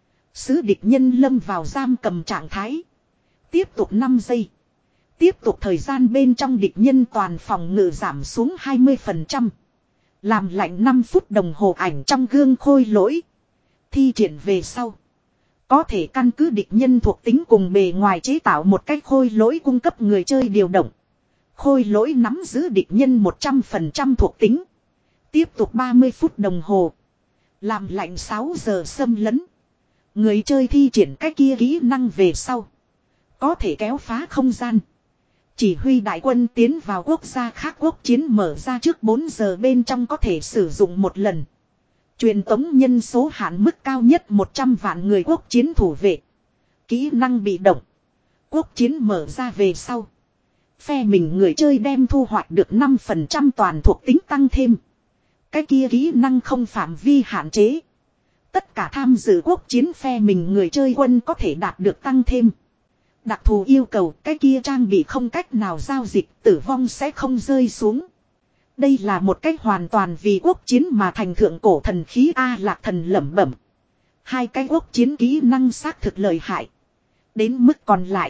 Sứ địch nhân lâm vào giam cầm trạng thái. Tiếp tục năm giây. Tiếp tục thời gian bên trong địch nhân toàn phòng ngự giảm xuống hai mươi phần trăm. Làm lạnh năm phút đồng hồ ảnh trong gương khôi lỗi. Thi triển về sau. Có thể căn cứ địch nhân thuộc tính cùng bề ngoài chế tạo một cách khôi lỗi cung cấp người chơi điều động. Khôi lỗi nắm giữ địch nhân một trăm phần trăm thuộc tính. Tiếp tục ba mươi phút đồng hồ. Làm lạnh sáu giờ xâm lấn. Người chơi thi triển cái kia kỹ năng về sau. Có thể kéo phá không gian. Chỉ huy đại quân tiến vào quốc gia khác quốc chiến mở ra trước bốn giờ bên trong có thể sử dụng một lần. Truyền tống nhân số hạn mức cao nhất một trăm vạn người quốc chiến thủ vệ. Kỹ năng bị động. Quốc chiến mở ra về sau. Phe mình người chơi đem thu hoạch được năm phần trăm toàn thuộc tính tăng thêm. Cái kia kỹ năng không phạm vi hạn chế. Tất cả tham dự quốc chiến phe mình người chơi quân có thể đạt được tăng thêm. Đặc thù yêu cầu cái kia trang bị không cách nào giao dịch tử vong sẽ không rơi xuống. Đây là một cách hoàn toàn vì quốc chiến mà thành thượng cổ thần khí A Lạc Thần lẩm bẩm. Hai cái quốc chiến kỹ năng xác thực lợi hại. Đến mức còn lại.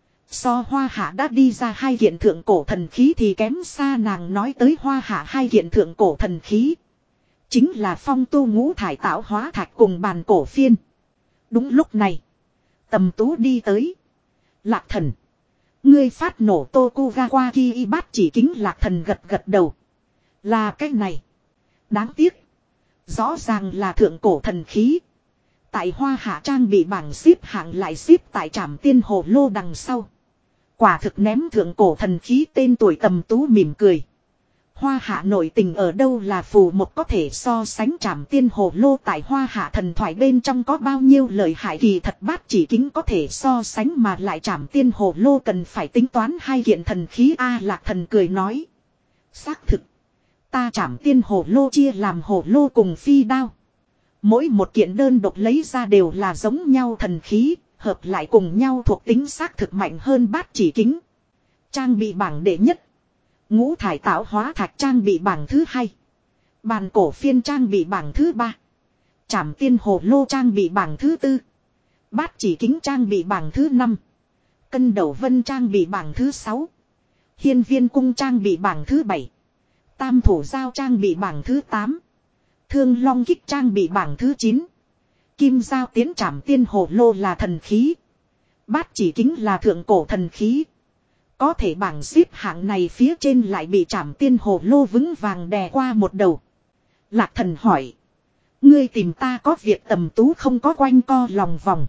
So Hoa Hạ đã đi ra hai kiện thượng cổ thần khí thì kém xa nàng nói tới Hoa Hạ hai kiện thượng cổ thần khí. Chính là phong tu ngũ thải tạo hóa thạch cùng bàn cổ phiên. Đúng lúc này. Tầm Tú đi tới. Lạc Thần. Ngươi phát nổ Tokugawa Kii bát chỉ kính Lạc Thần gật gật đầu. Là cái này. Đáng tiếc. Rõ ràng là thượng cổ thần khí. Tại Hoa Hạ trang bị bảng xếp hạng lại xếp tại trảm tiên hồ lô đằng sau. Quả thực ném thượng cổ thần khí tên tuổi Tầm Tú mỉm cười. Hoa Hạ nội tình ở đâu là phù một có thể so sánh trảm tiên hồ lô tại Hoa Hạ thần thoại bên trong có bao nhiêu lợi hại kỳ thật bát chỉ kính có thể so sánh mà lại trảm tiên hồ lô cần phải tính toán hai kiện thần khí A Lạc Thần cười nói. Xác thực. Ta trảm tiên hồ lô chia làm hồ lô cùng phi đao. Mỗi một kiện đơn độc lấy ra đều là giống nhau thần khí, hợp lại cùng nhau thuộc tính xác thực mạnh hơn bát chỉ kính. Trang bị bảng đệ nhất. Ngũ thải tạo hóa thạch trang bị bảng thứ hai. Bàn cổ phiên trang bị bảng thứ ba. Trảm tiên hồ lô trang bị bảng thứ tư. Bát chỉ kính trang bị bảng thứ năm. Cân đầu vân trang bị bảng thứ sáu. Hiên viên cung trang bị bảng thứ bảy. Tam thủ giao trang bị bảng thứ tám. Thương long kích trang bị bảng thứ chín. Kim giao tiến trảm tiên hồ lô là thần khí. Bát chỉ kính là thượng cổ thần khí. Có thể bảng xếp hạng này phía trên lại bị trảm tiên hồ lô vững vàng đè qua một đầu. Lạc Thần hỏi. Ngươi tìm ta có việc Tầm Tú không có quanh co lòng vòng.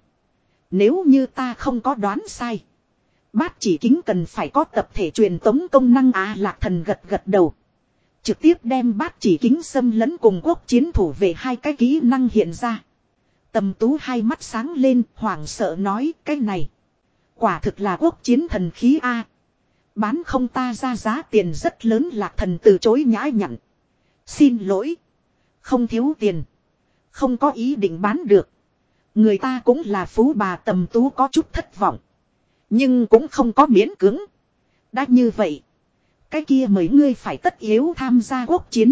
Nếu như ta không có đoán sai. Bát chỉ kính cần phải có tập thể truyền tống công năng à Lạc Thần gật gật đầu. Trực tiếp đem bát chỉ kính xâm lấn cùng quốc chiến thủ về hai cái kỹ năng hiện ra. Tầm Tú hai mắt sáng lên hoảng sợ nói cái này. Quả thực là quốc chiến thần khí A. Bán không ta ra giá tiền rất lớn Lạc Thần từ chối nhã nhặn. Xin lỗi. Không thiếu tiền. Không có ý định bán được. Người ta cũng là phú bà Tầm Tú có chút thất vọng. Nhưng cũng không có miễn cưỡng. Đã như vậy. Cái kia mấy ngươi phải tất yếu tham gia quốc chiến.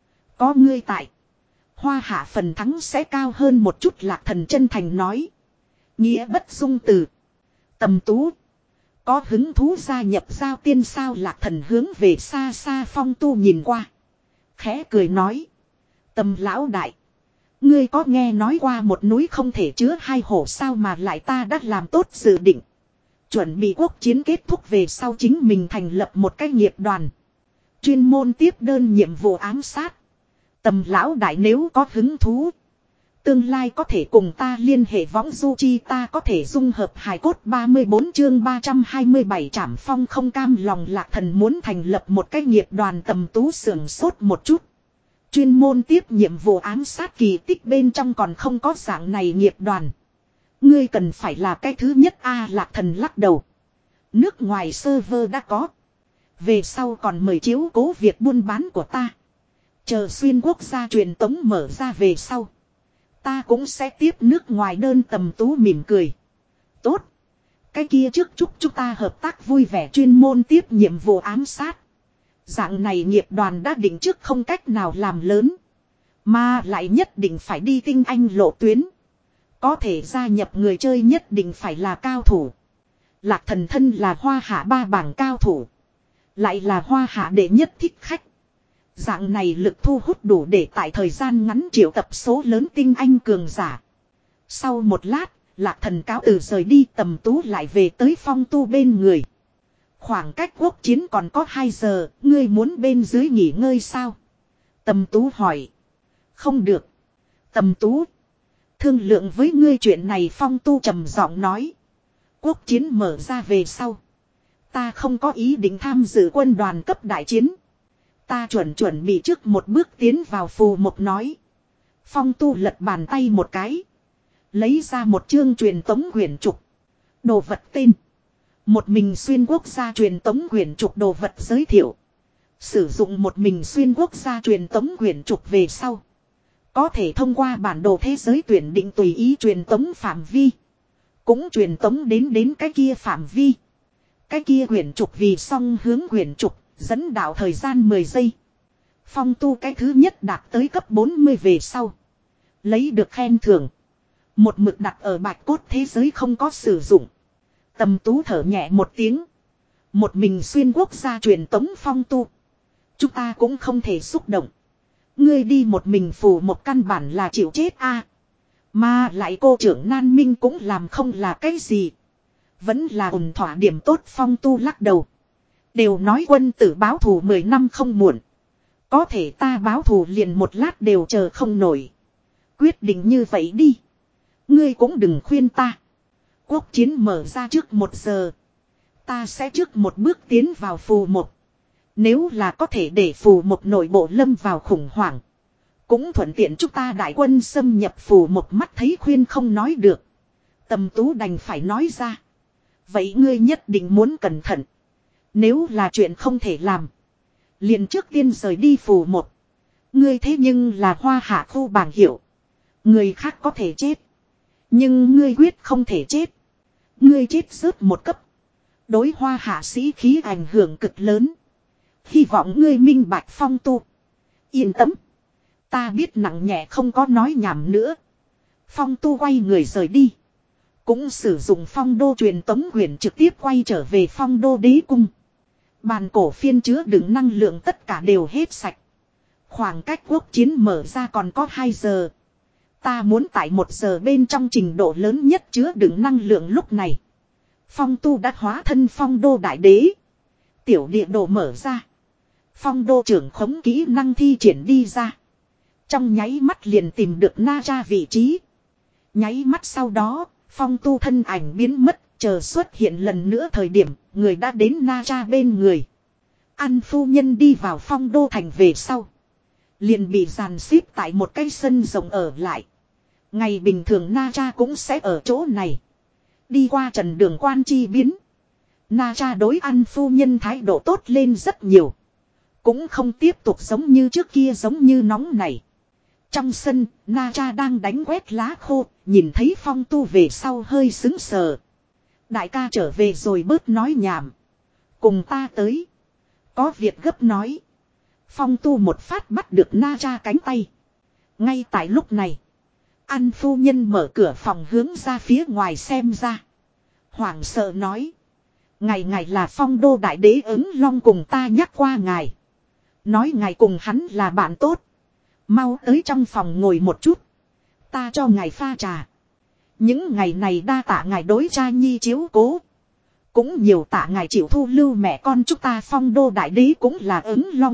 Có ngươi tại. Hoa Hạ phần thắng sẽ cao hơn một chút Lạc Thần chân thành nói. Nghĩa bất dung từ. Tầm Tú. Có hứng thú gia nhập giao tiên sao? Lạc Thần hướng về xa xa Phong Tu nhìn qua. Khẽ cười nói. Tầm lão đại. Ngươi có nghe nói qua một núi không thể chứa hai hổ sao, mà lại ta đã làm tốt dự định. Chuẩn bị quốc chiến kết thúc về sau chính mình thành lập một cái nghiệp đoàn. Chuyên môn tiếp đơn nhiệm vụ ám sát. Tầm lão đại nếu có hứng thú. Tương lai có thể cùng ta liên hệ võng du chi, ta có thể dung hợp hài cốt. Ba mươi bốn chương ba trăm hai mươi bảy Trảm Phong không cam lòng. Lạc Thần muốn thành lập một cái nghiệp đoàn. Tầm Tú sưởng sốt một chút. Chuyên môn tiếp nhiệm vụ ám sát, kỳ tích bên trong còn không có dạng này nghiệp đoàn. Ngươi cần phải là cái thứ nhất a. Lạc Thần lắc đầu. Nước ngoài server đã có. Về sau còn mời chiếu cố việc buôn bán của ta. Chờ xuyên quốc gia truyền tống mở ra về sau. Ta cũng sẽ tiếp nước ngoài đơn. Tầm Tú mỉm cười. Tốt. Cái kia trước chúc chúng ta hợp tác vui vẻ, chuyên môn tiếp nhiệm vụ ám sát. Dạng này nghiệp đoàn đã định trước không cách nào làm lớn. Mà lại nhất định phải đi tinh anh lộ tuyến. Có thể gia nhập người chơi nhất định phải là cao thủ. Lạc Thần thân là hoa hạ ba bảng cao thủ. Lại là hoa hạ đệ nhất thích khách. Dạng này lực thu hút đủ để tại thời gian ngắn triệu tập số lớn tinh anh cường giả. Sau một lát, Lạc Thần cáo từ rời đi. Tầm Tú lại về tới Phong Tu bên người. Khoảng cách quốc chiến còn có hai giờ, ngươi muốn bên dưới nghỉ ngơi sao? Tầm Tú hỏi. Không được. Tầm Tú. Thương lượng với ngươi chuyện này. Phong Tu trầm giọng nói. Quốc chiến mở ra về sau. Ta không có ý định tham dự quân đoàn cấp đại chiến. Ta chuẩn chuẩn bị trước một bước tiến vào. Phù Mộc nói. Phong Tu lật bàn tay một cái. Lấy ra một chương truyền tống quyển trục. Đồ vật tên. Một mình xuyên quốc gia truyền tống quyển trục. Đồ vật giới thiệu. Sử dụng một mình xuyên quốc gia truyền tống quyển trục về sau. Có thể thông qua bản đồ thế giới tuyển định tùy ý truyền tống phạm vi. Cũng truyền tống đến đến cái kia phạm vi. Cái kia quyển trục vì song hướng quyển trục. Dẫn đạo thời gian mười giây. Phong Tu cái thứ nhất đạt tới cấp bốn mươi về sau. Lấy được khen thưởng. Một mực đặt ở bạch cốt thế giới không có sử dụng. Tầm Tú thở nhẹ một tiếng. Một mình xuyên quốc gia truyền tống. Phong Tu. Chúng ta cũng không thể xúc động. Ngươi đi một mình Phù một căn bản là chịu chết a. Mà lại cô trưởng Nan Minh cũng làm không là cái gì. Vẫn là ổn thỏa điểm tốt. Phong Tu lắc đầu. Đều nói quân tử báo thù mười năm không muộn. Có thể ta báo thù liền một lát đều chờ không nổi. Quyết định như vậy đi. Ngươi cũng đừng khuyên ta. Quốc chiến mở ra trước một giờ. Ta sẽ trước một bước tiến vào Phù một. Nếu là có thể để Phù một nội bộ lâm vào khủng hoảng. Cũng thuận tiện chúng ta đại quân xâm nhập Phù một. Mắt thấy khuyên không nói được. Tầm Tú đành phải nói ra. Vậy ngươi nhất định muốn cẩn thận. Nếu là chuyện không thể làm. Liền trước tiên rời đi Phù một. Ngươi thế nhưng là hoa hạ khu bảng hiệu. Người khác có thể chết. Nhưng ngươi quyết không thể chết. Ngươi chết rớt một cấp. Đối hoa hạ sĩ khí ảnh hưởng cực lớn. Hy vọng ngươi minh bạch. Phong Tu. Yên tâm. Ta biết nặng nhẹ không có nói nhảm nữa. Phong Tu quay người rời đi. Cũng sử dụng phong đô truyền tống quyển trực tiếp quay trở về phong đô đế cung. Bàn cổ phiên chứa đựng năng lượng tất cả đều hết sạch. Khoảng cách quốc chiến mở ra còn có hai giờ. Ta muốn tại một giờ bên trong trình độ lớn nhất chứa đựng năng lượng. Lúc này Phong Tu đã hóa thân phong đô đại đế. Tiểu địa đồ mở ra. Phong đô trưởng khống kỹ năng thi triển đi ra. Trong nháy mắt liền tìm được Na Tra vị trí. Nháy mắt sau đó Phong Tu thân ảnh biến mất. Chờ xuất hiện lần nữa thời điểm người đã đến Na Tra bên người. An phu nhân đi vào phong đô thành về sau. Liền bị dàn xếp tại một cái sân rộng ở lại. Ngày bình thường Na Tra cũng sẽ ở chỗ này. Đi qua trần đường quan chi biến. Na Tra đối An phu nhân thái độ tốt lên rất nhiều. Cũng không tiếp tục giống như trước kia giống như nóng này. Trong sân, Na Tra đang đánh quét lá khô. Nhìn thấy Phong Tu về sau hơi sững sờ. Đại ca trở về rồi, bớt nói nhảm. Cùng ta tới. Có việc gấp nói. Phong Tu một phát bắt được Na Tra cánh tay. Ngay tại lúc này. An phu nhân mở cửa phòng hướng ra phía ngoài xem ra. Hoảng sợ nói. Ngài ngài là Phong Đô đại đế ứng long cùng ta nhắc qua ngài. Nói ngài cùng hắn là bạn tốt. Mau tới trong phòng ngồi một chút. Ta cho ngài pha trà. Những ngày này đa tạ ngài đối cha nhi chiếu cố. Cũng nhiều tạ ngài chịu thu lưu mẹ con chúng ta Phong Đô đại đế cũng là ứng long.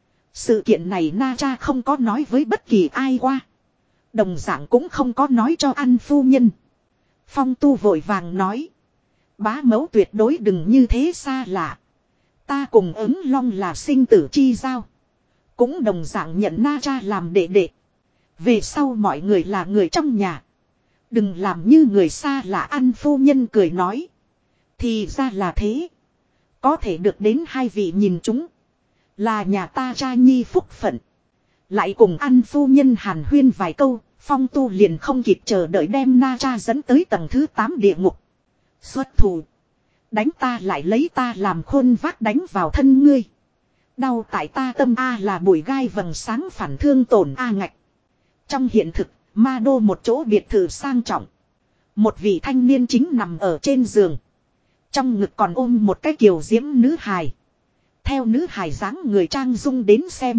Sự kiện này na cha không có nói với bất kỳ ai qua. Đồng dạng cũng không có nói cho ăn phu nhân. Phong Tu vội vàng nói. Bá mẫu tuyệt đối đừng như thế xa lạ. Ta cùng ứng long là sinh tử chi giao. Cũng đồng dạng nhận na cha làm đệ đệ. Về sau mọi người là người trong nhà. Đừng làm như người xa lạ ăn phu nhân cười nói. Thì ra là thế. Có thể được đến hai vị nhìn chúng. Là nhà ta cha nhi phúc phận. Lại cùng ăn phu nhân hàn huyên vài câu. Phong Tu liền không kịp chờ đợi đem na cha dẫn tới tầng thứ tám địa ngục. Xuất thủ. Đánh ta lại lấy ta làm khôn vác đánh vào thân ngươi. Đau tại ta tâm A là bụi gai vầng sáng phản thương tổn A ngạch. Trong hiện thực, ma đô một chỗ biệt thự sang trọng. Một vị thanh niên chính nằm ở trên giường. Trong ngực còn ôm một cái kiều diễm nữ hài. Theo nữ hài dáng người trang dung đến xem.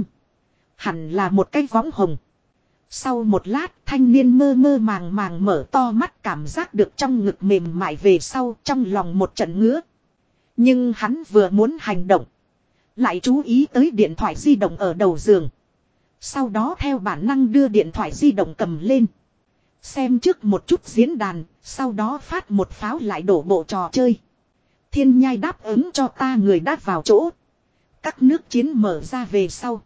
Hẳn là một cái võng hồng. Sau một lát thanh niên mơ mơ màng màng mở to mắt cảm giác được trong ngực mềm mại về sau trong lòng một trận ngứa. Nhưng hắn vừa muốn hành động. Lại chú ý tới điện thoại di động ở đầu giường. Sau đó theo bản năng đưa điện thoại di động cầm lên. Xem trước một chút diễn đàn, sau đó phát một pháo lại đổ bộ trò chơi. Thiên nhai đáp ứng cho ta người đáp vào chỗ. Các nước chiến mở ra về sau.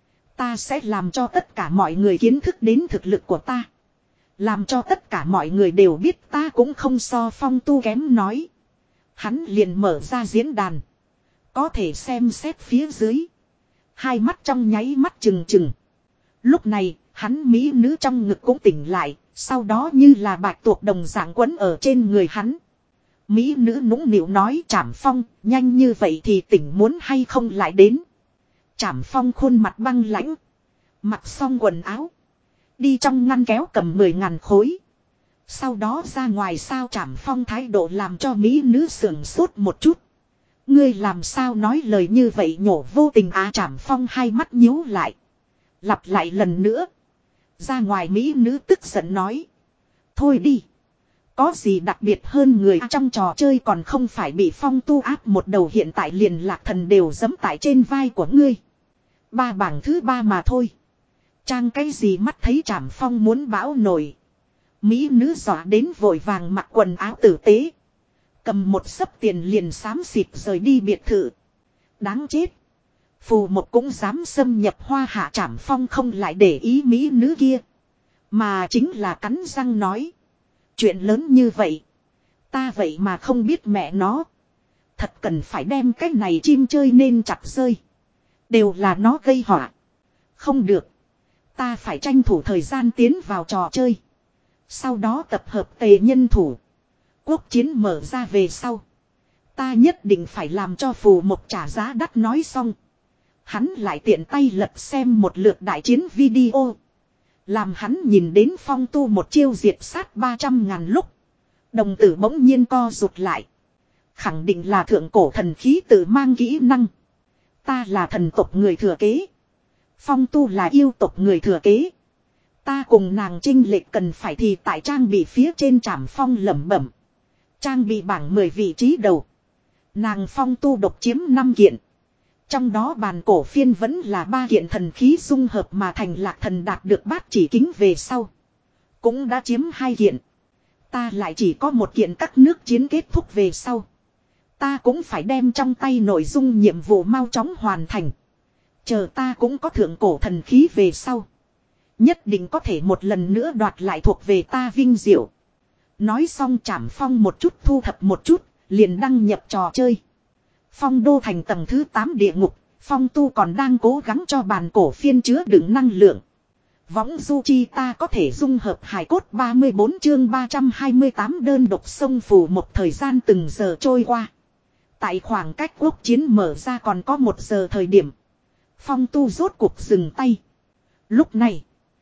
Ta sẽ làm cho tất cả mọi người kiến thức đến thực lực của ta. Làm cho tất cả mọi người đều biết ta cũng không so Phong Tu kém nói. Hắn liền mở ra diễn đàn. Có thể xem xét phía dưới. Hai mắt trong nháy mắt trừng trừng. Lúc này, hắn mỹ nữ trong ngực cũng tỉnh lại. Sau đó như là bạch tuộc đồng dạng quấn ở trên người hắn. Mỹ nữ nũng nịu nói Trảm Phong, nhanh như vậy thì tỉnh muốn hay không lại đến. Trảm Phong khuôn mặt băng lãnh. Mặc xong quần áo. Đi trong ngăn kéo cầm mười ngàn khối. Sau đó ra ngoài sao Trảm Phong thái độ làm cho mỹ nữ sườn sốt một chút. Ngươi làm sao nói lời như vậy nhổ vô tình á Trảm Phong hai mắt nhíu lại. Lặp lại lần nữa. Ra ngoài mỹ nữ tức giận nói. Thôi đi. Có gì đặc biệt hơn người trong trò chơi còn không phải bị Phong Tu áp một đầu hiện tại liền lạc thần đều giẫm tại trên vai của ngươi. Ba bảng thứ ba mà thôi. Trang cái gì mắt thấy Trảm Phong muốn bão nổi. Mỹ nữ dọa đến vội vàng mặc quần áo tử tế. Cầm một xấp tiền liền xám xịt rời đi biệt thự. Đáng chết. Phù một cũng dám xâm nhập hoa hạ Trảm Phong không lại để ý mỹ nữ kia. Mà chính là cắn răng nói. Chuyện lớn như vậy. Ta vậy mà không biết mẹ nó. Thật cần phải đem cái này chim chơi nên chặt rơi. Đều là nó gây họa. Không được. Ta phải tranh thủ thời gian tiến vào trò chơi. Sau đó tập hợp tề nhân thủ. Quốc chiến mở ra về sau. Ta nhất định phải làm cho phù một trả giá đắt nói xong. Hắn lại tiện tay lật xem một lượt đại chiến video. Làm hắn nhìn đến Phong Tu một chiêu diệt sát ba trăm ngàn lúc. Đồng tử bỗng nhiên co rụt lại. Khẳng định là thượng cổ thần khí tự mang kỹ năng. Ta là thần tộc người thừa kế. Phong Tu là yêu tộc người thừa kế. Ta cùng nàng chinh lệch cần phải thì tại trang bị phía trên Trảm Phong lẩm bẩm. Trang bị bảng mười vị trí đầu. Nàng Phong Tu độc chiếm năm kiện. Trong đó bàn cổ phiên vẫn là ba kiện thần khí dung hợp mà thành lạc thần đạt được bát chỉ kính về sau. Cũng đã chiếm hai kiện. Ta lại chỉ có một kiện các nước chiến kết thúc về sau. Ta cũng phải đem trong tay nội dung nhiệm vụ mau chóng hoàn thành. Chờ ta cũng có thượng cổ thần khí về sau. Nhất định có thể một lần nữa đoạt lại thuộc về ta vinh diệu. Nói xong Trảm Phong một chút thu thập một chút, liền đăng nhập trò chơi. Phong Đô thành tầng thứ tám địa ngục, Phong Tu còn đang cố gắng cho bàn cổ phiên chứa đựng năng lượng. Võng du chi ta có thể dung hợp hài cốt ba mươi bốn chương ba trăm hai mươi tám đơn độc sông phù một thời gian từng giờ trôi qua. Tại khoảng cách quốc chiến mở ra còn có một giờ thời điểm. Phong Tu rốt cuộc dừng tay. Lúc này,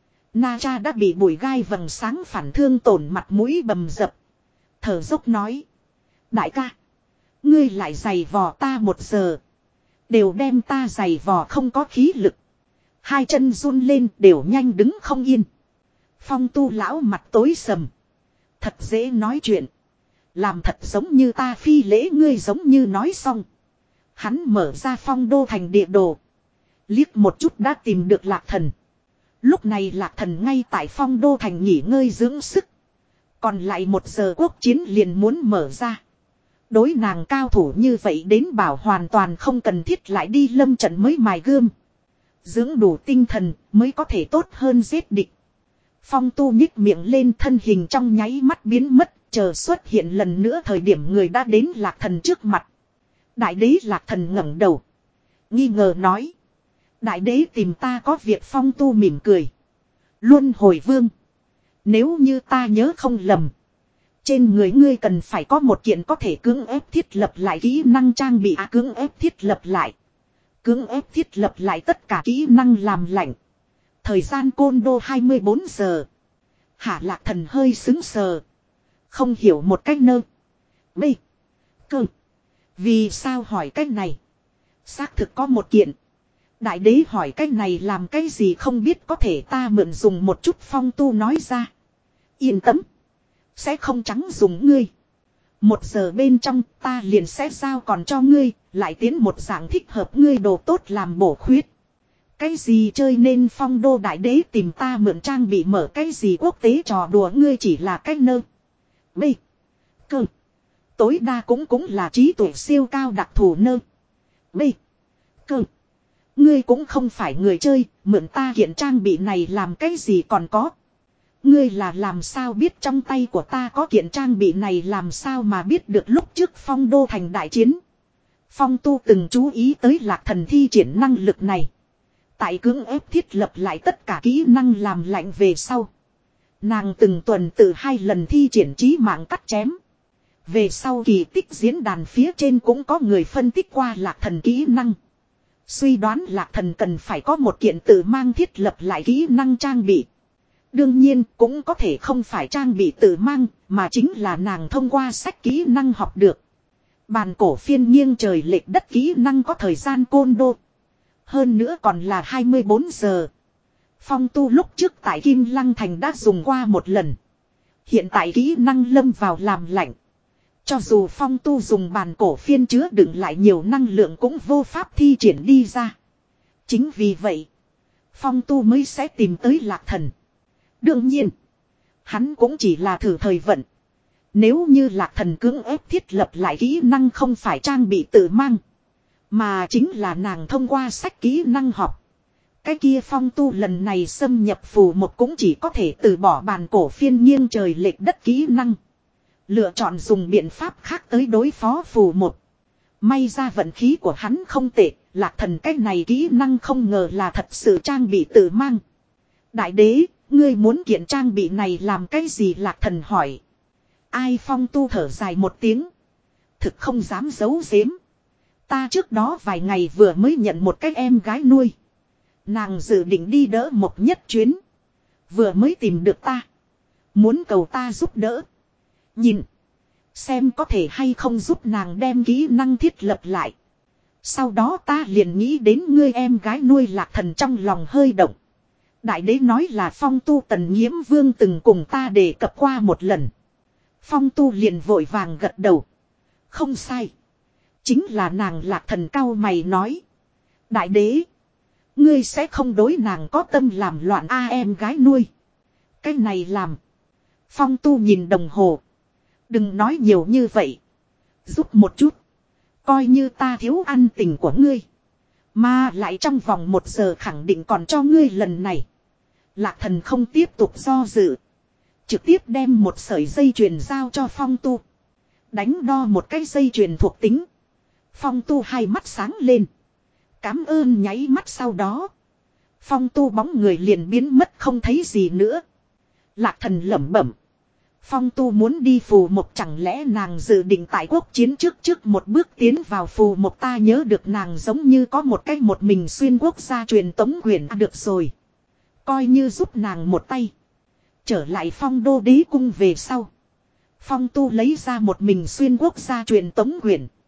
Na Cha đã bị bụi gai vầng sáng phản thương tổn mặt mũi bầm dập. Thở dốc nói. Đại ca, Ngươi lại giày vò ta một giờ. Đều đem ta giày vò không có khí lực. Hai chân run lên đều nhanh đứng không yên. Phong tu lão mặt tối sầm. Thật dễ nói chuyện. Làm thật giống như ta phi lễ ngươi giống như nói xong. Hắn mở ra phong đô thành địa đồ. Liếc một chút đã tìm được lạc thần. Lúc này lạc thần ngay tại phong đô thành nghỉ ngơi dưỡng sức. Còn lại một giờ quốc chiến liền muốn mở ra. Đối nàng cao thủ như vậy đến bảo hoàn toàn không cần thiết lại đi lâm trận mới mài gươm. Dưỡng đủ tinh thần mới có thể tốt hơn giết địch. Phong tu nhích miệng lên thân hình trong nháy mắt biến mất. Chờ xuất hiện lần nữa thời điểm người đã đến lạc thần trước mặt. Đại đế lạc thần ngẩng đầu. Nghi ngờ nói. Đại đế tìm ta có việc phong tu mỉm cười. Luân hồi vương. Nếu như ta nhớ không lầm. Trên người ngươi cần phải có một kiện có thể cưỡng ép thiết lập lại kỹ năng trang bị à, cưỡng ép thiết lập lại. Cưỡng ép thiết lập lại tất cả kỹ năng làm lạnh. Thời gian côn đô hai mươi bốn giờ. Hạ lạc thần hơi xứng sờ. Không hiểu một cách nơ. B. Cơ. Vì sao hỏi cách này? Xác thực có một kiện. Đại đế hỏi cách này làm cái gì không biết có thể ta mượn dùng một chút phong tu nói ra. Yên tâm. Sẽ không trắng dùng ngươi. Một giờ bên trong ta liền sẽ giao còn cho ngươi. Lại tiến một dạng thích hợp ngươi đồ tốt làm bổ khuyết. Cái gì chơi nên phong đô đại đế tìm ta mượn trang bị mở cái gì quốc tế trò đùa ngươi chỉ là cách nơ. B. Cơ. Tối đa cũng cũng là trí tuệ siêu cao đặc thù nơ. B. Cơ. Ngươi cũng không phải người chơi, mượn ta hiện trang bị này làm cái gì còn có. Ngươi là làm sao biết trong tay của ta có kiện trang bị này làm sao mà biết được lúc trước phong đô thành đại chiến. Phong tu từng chú ý tới lạc thần thi triển năng lực này. Tại cưỡng ép thiết lập lại tất cả kỹ năng làm lạnh về sau. Nàng từng tuần từ hai lần thi triển trí mạng cắt chém. Về sau kỳ tích diễn đàn phía trên cũng có người phân tích qua lạc thần kỹ năng. Suy đoán lạc thần cần phải có một kiện tự mang thiết lập lại kỹ năng trang bị. Đương nhiên cũng có thể không phải trang bị tự mang mà chính là nàng thông qua sách kỹ năng học được. Bàn cổ phiên nghiêng trời lệch đất kỹ năng có thời gian côn đô. Hơn nữa còn là hai mươi bốn giờ. Phong tu lúc trước tại Kim Lăng Thành đã dùng qua một lần. Hiện tại kỹ năng lâm vào làm lạnh. Cho dù phong tu dùng bàn cổ phiên chứa đựng lại nhiều năng lượng cũng vô pháp thi triển đi ra. Chính vì vậy, phong tu mới sẽ tìm tới lạc thần. Đương nhiên, hắn cũng chỉ là thử thời vận. Nếu như lạc thần cưỡng ép thiết lập lại kỹ năng không phải trang bị tự mang. Mà chính là nàng thông qua sách kỹ năng học. Cái kia phong tu lần này xâm nhập phù một cũng chỉ có thể từ bỏ bàn cổ phiên nghiêng trời lệch đất kỹ năng. Lựa chọn dùng biện pháp khác tới đối phó phù một. May ra vận khí của hắn không tệ, lạc thần cái này kỹ năng không ngờ là thật sự trang bị tự mang. Đại đế, ngươi muốn kiện trang bị này làm cái gì lạc thần hỏi. Ai phong tu thở dài một tiếng. Thực không dám giấu giếm. Ta trước đó vài ngày vừa mới nhận một cái em gái nuôi. Nàng dự định đi đỡ một nhất chuyến. Vừa mới tìm được ta. Muốn cầu ta giúp đỡ. Nhìn. Xem có thể hay không giúp nàng đem kỹ năng thiết lập lại. Sau đó ta liền nghĩ đến ngươi em gái nuôi lạc thần trong lòng hơi động. Đại đế nói là phong tu tần nhiễm vương từng cùng ta đề cập qua một lần. Phong tu liền vội vàng gật đầu. Không sai. Chính là nàng lạc thần cao mày nói. Đại đế. Ngươi sẽ không đối nàng có tâm làm loạn a em gái nuôi. Cái này làm. Phong tu nhìn đồng hồ. Đừng nói nhiều như vậy. Giúp một chút. Coi như ta thiếu ăn tình của ngươi. Mà lại trong vòng một giờ khẳng định còn cho ngươi lần này. Lạc thần không tiếp tục do dự. Trực tiếp đem một sợi dây chuyền giao cho phong tu. Đánh đo một cái dây chuyền thuộc tính. Phong tu hai mắt sáng lên. Cám ơn nháy mắt sau đó. Phong tu bóng người liền biến mất không thấy gì nữa. Lạc thần lẩm bẩm. Phong tu muốn đi phù một chẳng lẽ nàng dự định tại quốc chiến trước trước một bước tiến vào phù một ta nhớ được nàng giống như có một cách một mình xuyên quốc gia truyền tống quyền à, được rồi. Coi như giúp nàng một tay. Trở lại phong đô đế cung về sau. Phong tu lấy ra một mình xuyên quốc gia truyền tống quyền.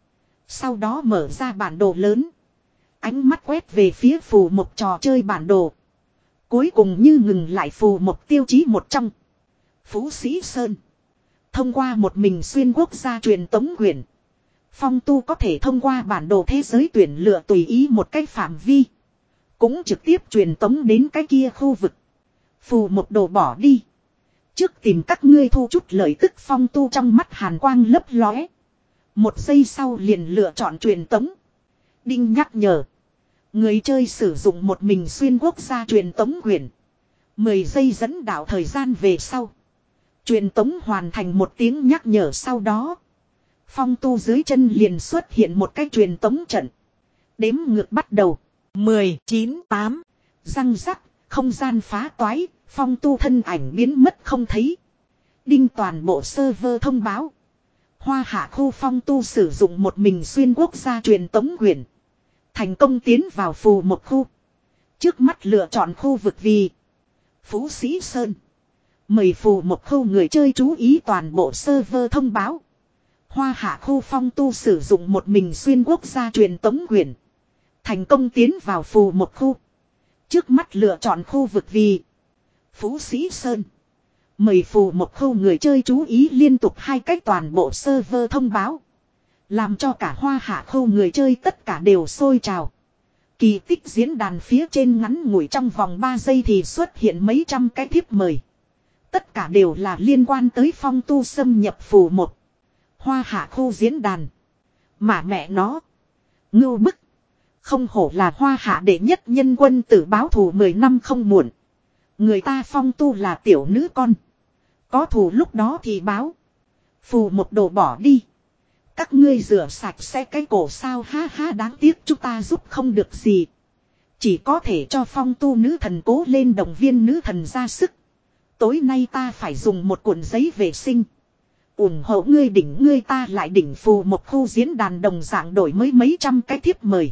Sau đó mở ra bản đồ lớn. Ánh mắt quét về phía phù một trò chơi bản đồ. Cuối cùng như ngừng lại phù một tiêu chí một trong. Phú Sĩ Sơn. Thông qua một mình xuyên quốc gia truyền tống quyển. Phong tu có thể thông qua bản đồ thế giới tuyển lựa tùy ý một cái phạm vi. Cũng trực tiếp truyền tống đến cái kia khu vực. Phù một đồ bỏ đi. Trước tìm các ngươi thu chút lợi tức phong tu trong mắt hàn quang lấp lóe. Một giây sau liền lựa chọn truyền tống. Đinh nhắc nhở. Người chơi sử dụng một mình xuyên quốc gia truyền tống quyển. mười giây dẫn đạo thời gian về sau. Truyền tống hoàn thành một tiếng nhắc nhở sau đó. Phong tu dưới chân liền xuất hiện một cái truyền tống trận. Đếm ngược bắt đầu. mười, chín, tám. Răng rắc, không gian phá toái, phong tu thân ảnh biến mất không thấy. Đinh toàn bộ server thông báo. Hoa hạ khu phong tu sử dụng một mình xuyên quốc gia truyền tống quyển. Thành công tiến vào phù một khu. Trước mắt lựa chọn khu vực vì Phú Sĩ Sơn. Mời phù một khu người chơi chú ý toàn bộ server thông báo. Hoa hạ khu phong tu sử dụng một mình xuyên quốc gia truyền tống quyển. Thành công tiến vào phù một khu. Trước mắt lựa chọn khu vực vì Phú Sĩ Sơn. Mời phù một khu người chơi chú ý liên tục hai cách toàn bộ server thông báo. Làm cho cả hoa hạ khu người chơi tất cả đều sôi trào. Kỳ tích diễn đàn phía trên ngắn ngủi trong vòng ba giây thì xuất hiện mấy trăm cái thiếp mời. Tất cả đều là liên quan tới phong tu xâm nhập phù một. Hoa hạ khu diễn đàn. Mà mẹ nó. Ngưu bức. Không hổ là hoa hạ đệ nhất nhân quân tử báo thù mười năm không muộn. Người ta phong tu là tiểu nữ con. Có thù lúc đó thì báo. Phù một đồ bỏ đi. Các ngươi rửa sạch sẽ cái cổ sao ha ha đáng tiếc chúng ta giúp không được gì. Chỉ có thể cho phong tu nữ thần cố lên động viên nữ thần ra sức. Tối nay ta phải dùng một cuộn giấy vệ sinh. ủng hộ ngươi đỉnh ngươi ta lại đỉnh phù một khu diễn đàn đồng dạng đổi mới mấy trăm cái thiếp mời.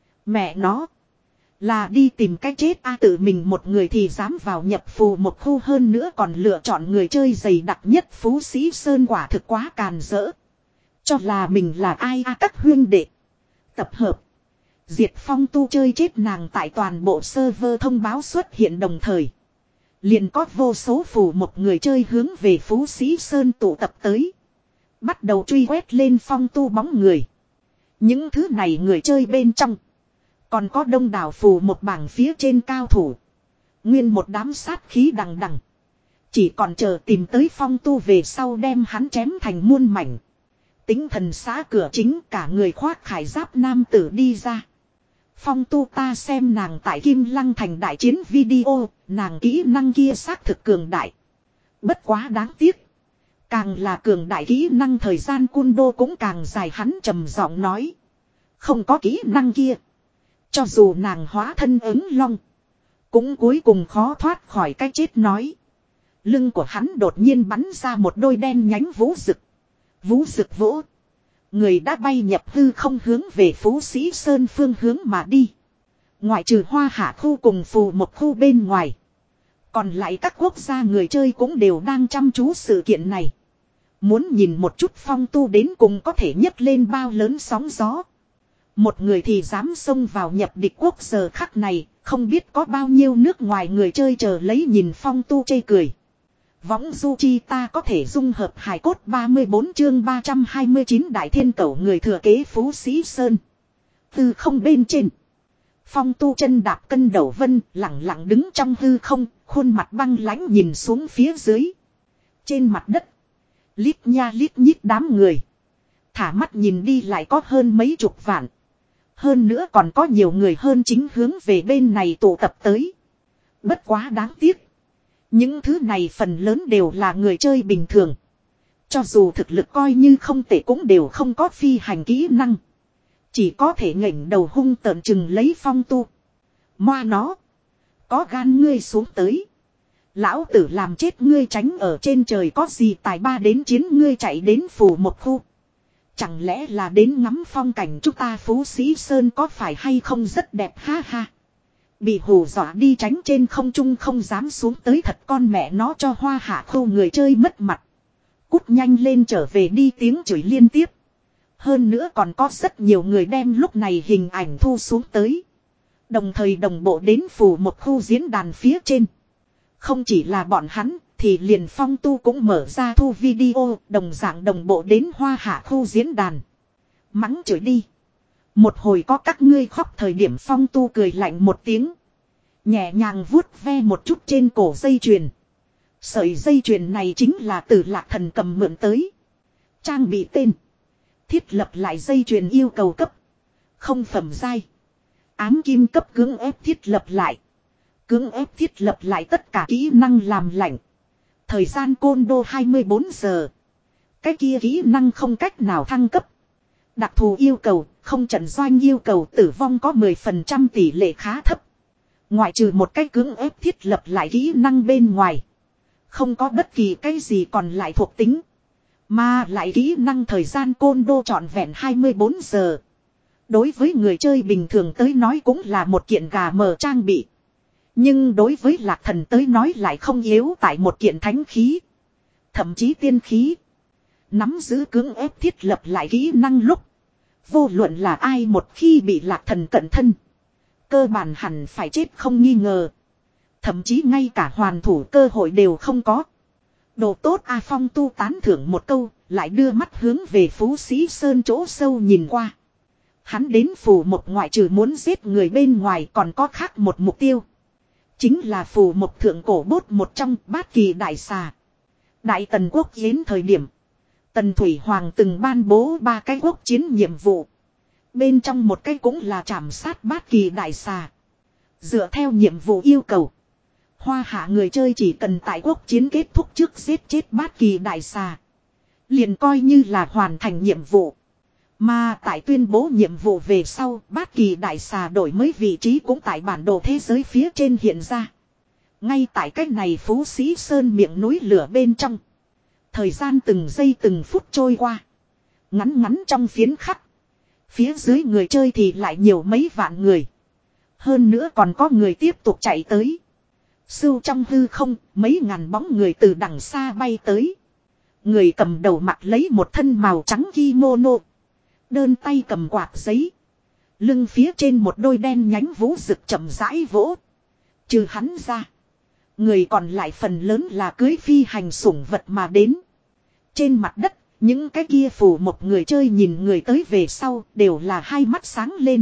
Mẹ nó. Là đi tìm cái chết a tự mình một người thì dám vào nhập phù một khu hơn nữa còn lựa chọn người chơi dày đặc nhất Phú Sĩ Sơn quả thực quá càn rỡ. Cho là mình là ai a các huyên đệ. Tập hợp. Diệt phong tu chơi chết nàng tại toàn bộ server thông báo xuất hiện đồng thời. Liền có vô số phù một người chơi hướng về Phú Sĩ Sơn tụ tập tới. Bắt đầu truy quét lên phong tu bóng người. Những thứ này người chơi bên trong. Còn có đông đảo phù một bảng phía trên cao thủ. Nguyên một đám sát khí đằng đằng. Chỉ còn chờ tìm tới phong tu về sau đem hắn chém thành muôn mảnh. Tính thần xã cửa chính cả người khoác khải giáp nam tử đi ra. Phong tu ta xem nàng tại Kim Lăng thành đại chiến video, nàng kỹ năng kia xác thực cường đại. Bất quá đáng tiếc. Càng là cường đại kỹ năng thời gian cun đô cũng càng dài hắn trầm giọng nói. Không có kỹ năng kia. Cho dù nàng hóa thân ứng long. Cũng cuối cùng khó thoát khỏi cái chết nói. Lưng của hắn đột nhiên bắn ra một đôi đen nhánh vũ rực. Vũ rực vỗ. Người đã bay nhập hư không hướng về Phú Sĩ Sơn phương hướng mà đi. Ngoại trừ hoa hạ khu cùng phù một khu bên ngoài. Còn lại các quốc gia người chơi cũng đều đang chăm chú sự kiện này. Muốn nhìn một chút phong tu đến cùng có thể nhấc lên bao lớn sóng gió. Một người thì dám xông vào nhập địch quốc giờ khắc này. Không biết có bao nhiêu nước ngoài người chơi chờ lấy nhìn phong tu chê cười. Võng du chi ta có thể dung hợp hài cốt ba mươi bốn chương ba trăm hai mươi chín đại thiên cẩu người thừa kế Phú Sĩ Sơn. Từ không bên trên. Phong tu chân đạp cân đầu vân lặng lặng đứng trong hư không, khuôn mặt băng lãnh nhìn xuống phía dưới. Trên mặt đất. Lít nha lít nhít đám người. Thả mắt nhìn đi lại có hơn mấy chục vạn. Hơn nữa còn có nhiều người hơn chính hướng về bên này tụ tập tới. Bất quá đáng tiếc. Những thứ này phần lớn đều là người chơi bình thường. Cho dù thực lực coi như không tệ cũng đều không có phi hành kỹ năng. Chỉ có thể ngẩng đầu hung tợn chừng lấy phong tu. Moa nó. Có gan ngươi xuống tới. Lão tử làm chết ngươi tránh ở trên trời có gì tài ba đến chiến ngươi chạy đến phủ một khu. Chẳng lẽ là đến ngắm phong cảnh chúng ta Phú Sĩ Sơn có phải hay không rất đẹp ha ha. Bị hù dọa đi tránh trên không trung không dám xuống tới thật con mẹ nó cho hoa hạ khu người chơi mất mặt. Cút nhanh lên trở về đi tiếng chửi liên tiếp. Hơn nữa còn có rất nhiều người đem lúc này hình ảnh thu xuống tới. Đồng thời đồng bộ đến phủ một khu diễn đàn phía trên. Không chỉ là bọn hắn, thì liền Phong Tu cũng mở ra thu video, đồng dạng đồng bộ đến Hoa Hạ khu diễn đàn. Mắng chửi đi. Một hồi có các ngươi khóc thời điểm Phong Tu cười lạnh một tiếng. Nhẹ nhàng vuốt ve một chút trên cổ dây chuyền. Sợi dây chuyền này chính là từ Lạc Thần cầm mượn tới. Trang bị tên. Thiết lập lại dây chuyền yêu cầu cấp. Không phẩm giai. Ám kim cấp cưỡng ép thiết lập lại. Cưỡng ép thiết lập lại tất cả kỹ năng làm lạnh. Thời gian côn đô hai mươi bốn giờ. Cái kia kỹ năng không cách nào thăng cấp. Đặc thù yêu cầu, không trận doanh yêu cầu tử vong có mười phần trăm tỷ lệ khá thấp. Ngoại trừ một cái cưỡng ép thiết lập lại kỹ năng bên ngoài. Không có bất kỳ cái gì còn lại thuộc tính. Mà lại kỹ năng thời gian côn đô trọn vẹn hai mươi bốn giờ. Đối với người chơi bình thường tới nói cũng là một kiện gà mờ trang bị. Nhưng đối với Lạc Thần tới nói lại không yếu tại một kiện thánh khí. Thậm chí tiên khí. Nắm giữ cưỡng ép thiết lập lại kỹ năng lúc. Vô luận là ai một khi bị Lạc Thần cận thân. Cơ bản hẳn phải chết không nghi ngờ. Thậm chí ngay cả hoàn thủ cơ hội đều không có. Đồ tốt A Phong Tu tán thưởng một câu, lại đưa mắt hướng về Phú Sĩ Sơn chỗ sâu nhìn qua. Hắn đến phù một ngoại trừ muốn giết người bên ngoài còn có khác một mục tiêu. Chính là phù một thượng cổ bốt một trong bát kỳ đại xà. Đại Tần quốc yến thời điểm. Tần Thủy Hoàng từng ban bố ba cái quốc chiến nhiệm vụ. Bên trong một cái cũng là trảm sát bát kỳ đại xà. Dựa theo nhiệm vụ yêu cầu. Hoa Hạ người chơi chỉ cần tại quốc chiến kết thúc trước giết chết bát kỳ đại xà. Liền coi như là hoàn thành nhiệm vụ. Mà tại tuyên bố nhiệm vụ về sau, bát kỳ đại xà đổi mới vị trí cũng tại bản đồ thế giới phía trên hiện ra. Ngay tại cách này Phú Sĩ Sơn miệng núi lửa bên trong. Thời gian từng giây từng phút trôi qua. Ngắn ngắn trong phiến khắc. Phía dưới người chơi thì lại nhiều mấy vạn người. Hơn nữa còn có người tiếp tục chạy tới. Sưu trong hư không, mấy ngàn bóng người từ đằng xa bay tới. Người cầm đầu mặc lấy một thân màu trắng kimono. Đơn tay cầm quạt giấy. Lưng phía trên một đôi đen nhánh vũ rực chậm rãi vỗ. Trừ hắn ra. Người còn lại phần lớn là cưới phi hành sủng vật mà đến. Trên mặt đất, những cái kia phủ một người chơi nhìn người tới về sau đều là hai mắt sáng lên.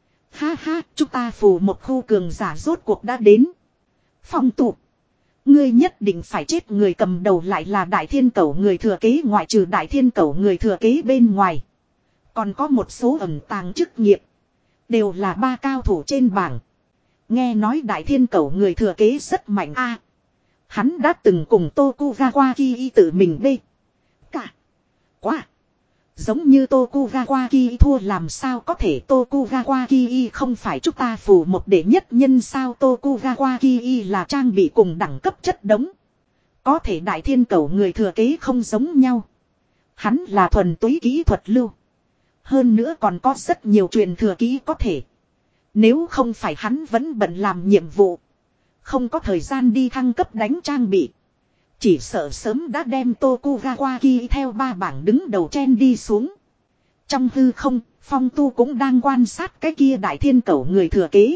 Ha ha, chúng ta phủ một khu cường giả rốt cuộc đã đến. Phong tụ. Ngươi nhất định phải chết, người cầm đầu lại là đại thiên cẩu người thừa kế, ngoại trừ đại thiên cẩu người thừa kế bên ngoài. Còn có một số ẩn tàng chức nghiệp. Đều là ba cao thủ trên bảng. Nghe nói đại thiên cẩu người thừa kế rất mạnh a. À, hắn đã từng cùng Tokugawa Kii tự mình bê. Cả. Quá. Giống như Tokugawa Kii thua làm sao có thể, Tokugawa Kii không phải chúng ta phù một đệ nhất nhân sao, Tokugawa Kii là trang bị cùng đẳng cấp chất đống. Có thể đại thiên cẩu người thừa kế không giống nhau. Hắn là thuần túy kỹ thuật lưu. Hơn nữa còn có rất nhiều truyền thừa kỹ có thể. Nếu không phải hắn vẫn bận làm nhiệm vụ. Không có thời gian đi thăng cấp đánh trang bị. Chỉ sợ sớm đã đem Tokugawa Kii theo ba bảng đứng đầu chen đi xuống. Trong hư không, Phong Tu cũng đang quan sát cái kia đại thiên cẩu người thừa kế.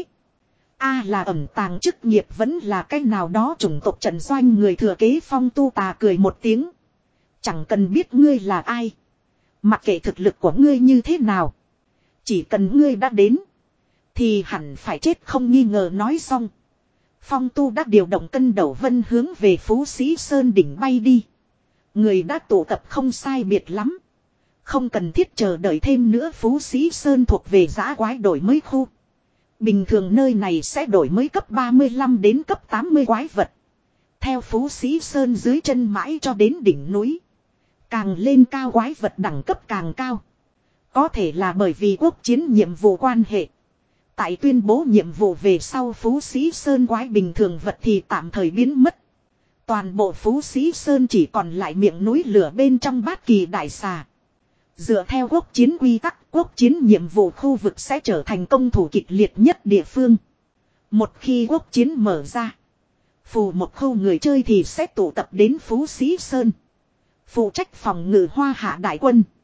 A là ẩn tàng chức nghiệp vẫn là cái nào đó chủng tộc trận doanh người thừa kế. Phong Tu tà cười một tiếng. Chẳng cần biết ngươi là ai. Mặc kệ thực lực của ngươi như thế nào. Chỉ cần ngươi đã đến. Thì hẳn phải chết không nghi ngờ. Nói xong. Phong Tu đã điều động cân đầu vân hướng về Phú Sĩ Sơn đỉnh bay đi. Người đã tụ tập không sai biệt lắm. Không cần thiết chờ đợi thêm nữa. Phú Sĩ Sơn thuộc về dã quái đổi mới khu. Bình thường nơi này sẽ đổi mới cấp ba mươi lăm đến cấp tám mươi quái vật. Theo Phú Sĩ Sơn dưới chân mãi cho đến đỉnh núi. Càng lên cao quái vật đẳng cấp càng cao. Có thể là bởi vì quốc chiến nhiệm vụ quan hệ. Tại tuyên bố nhiệm vụ về sau Phú Sĩ Sơn quái bình thường vật thì tạm thời biến mất. Toàn bộ Phú Sĩ Sơn chỉ còn lại miệng núi lửa bên trong bát kỳ đại xà. Dựa theo quốc chiến quy tắc, quốc chiến nhiệm vụ khu vực sẽ trở thành công thủ kịch liệt nhất địa phương. Một khi quốc chiến mở ra, phù một khu người chơi thì sẽ tụ tập đến Phú Sĩ Sơn. Phụ trách phòng ngự Hoa Hạ đại quân.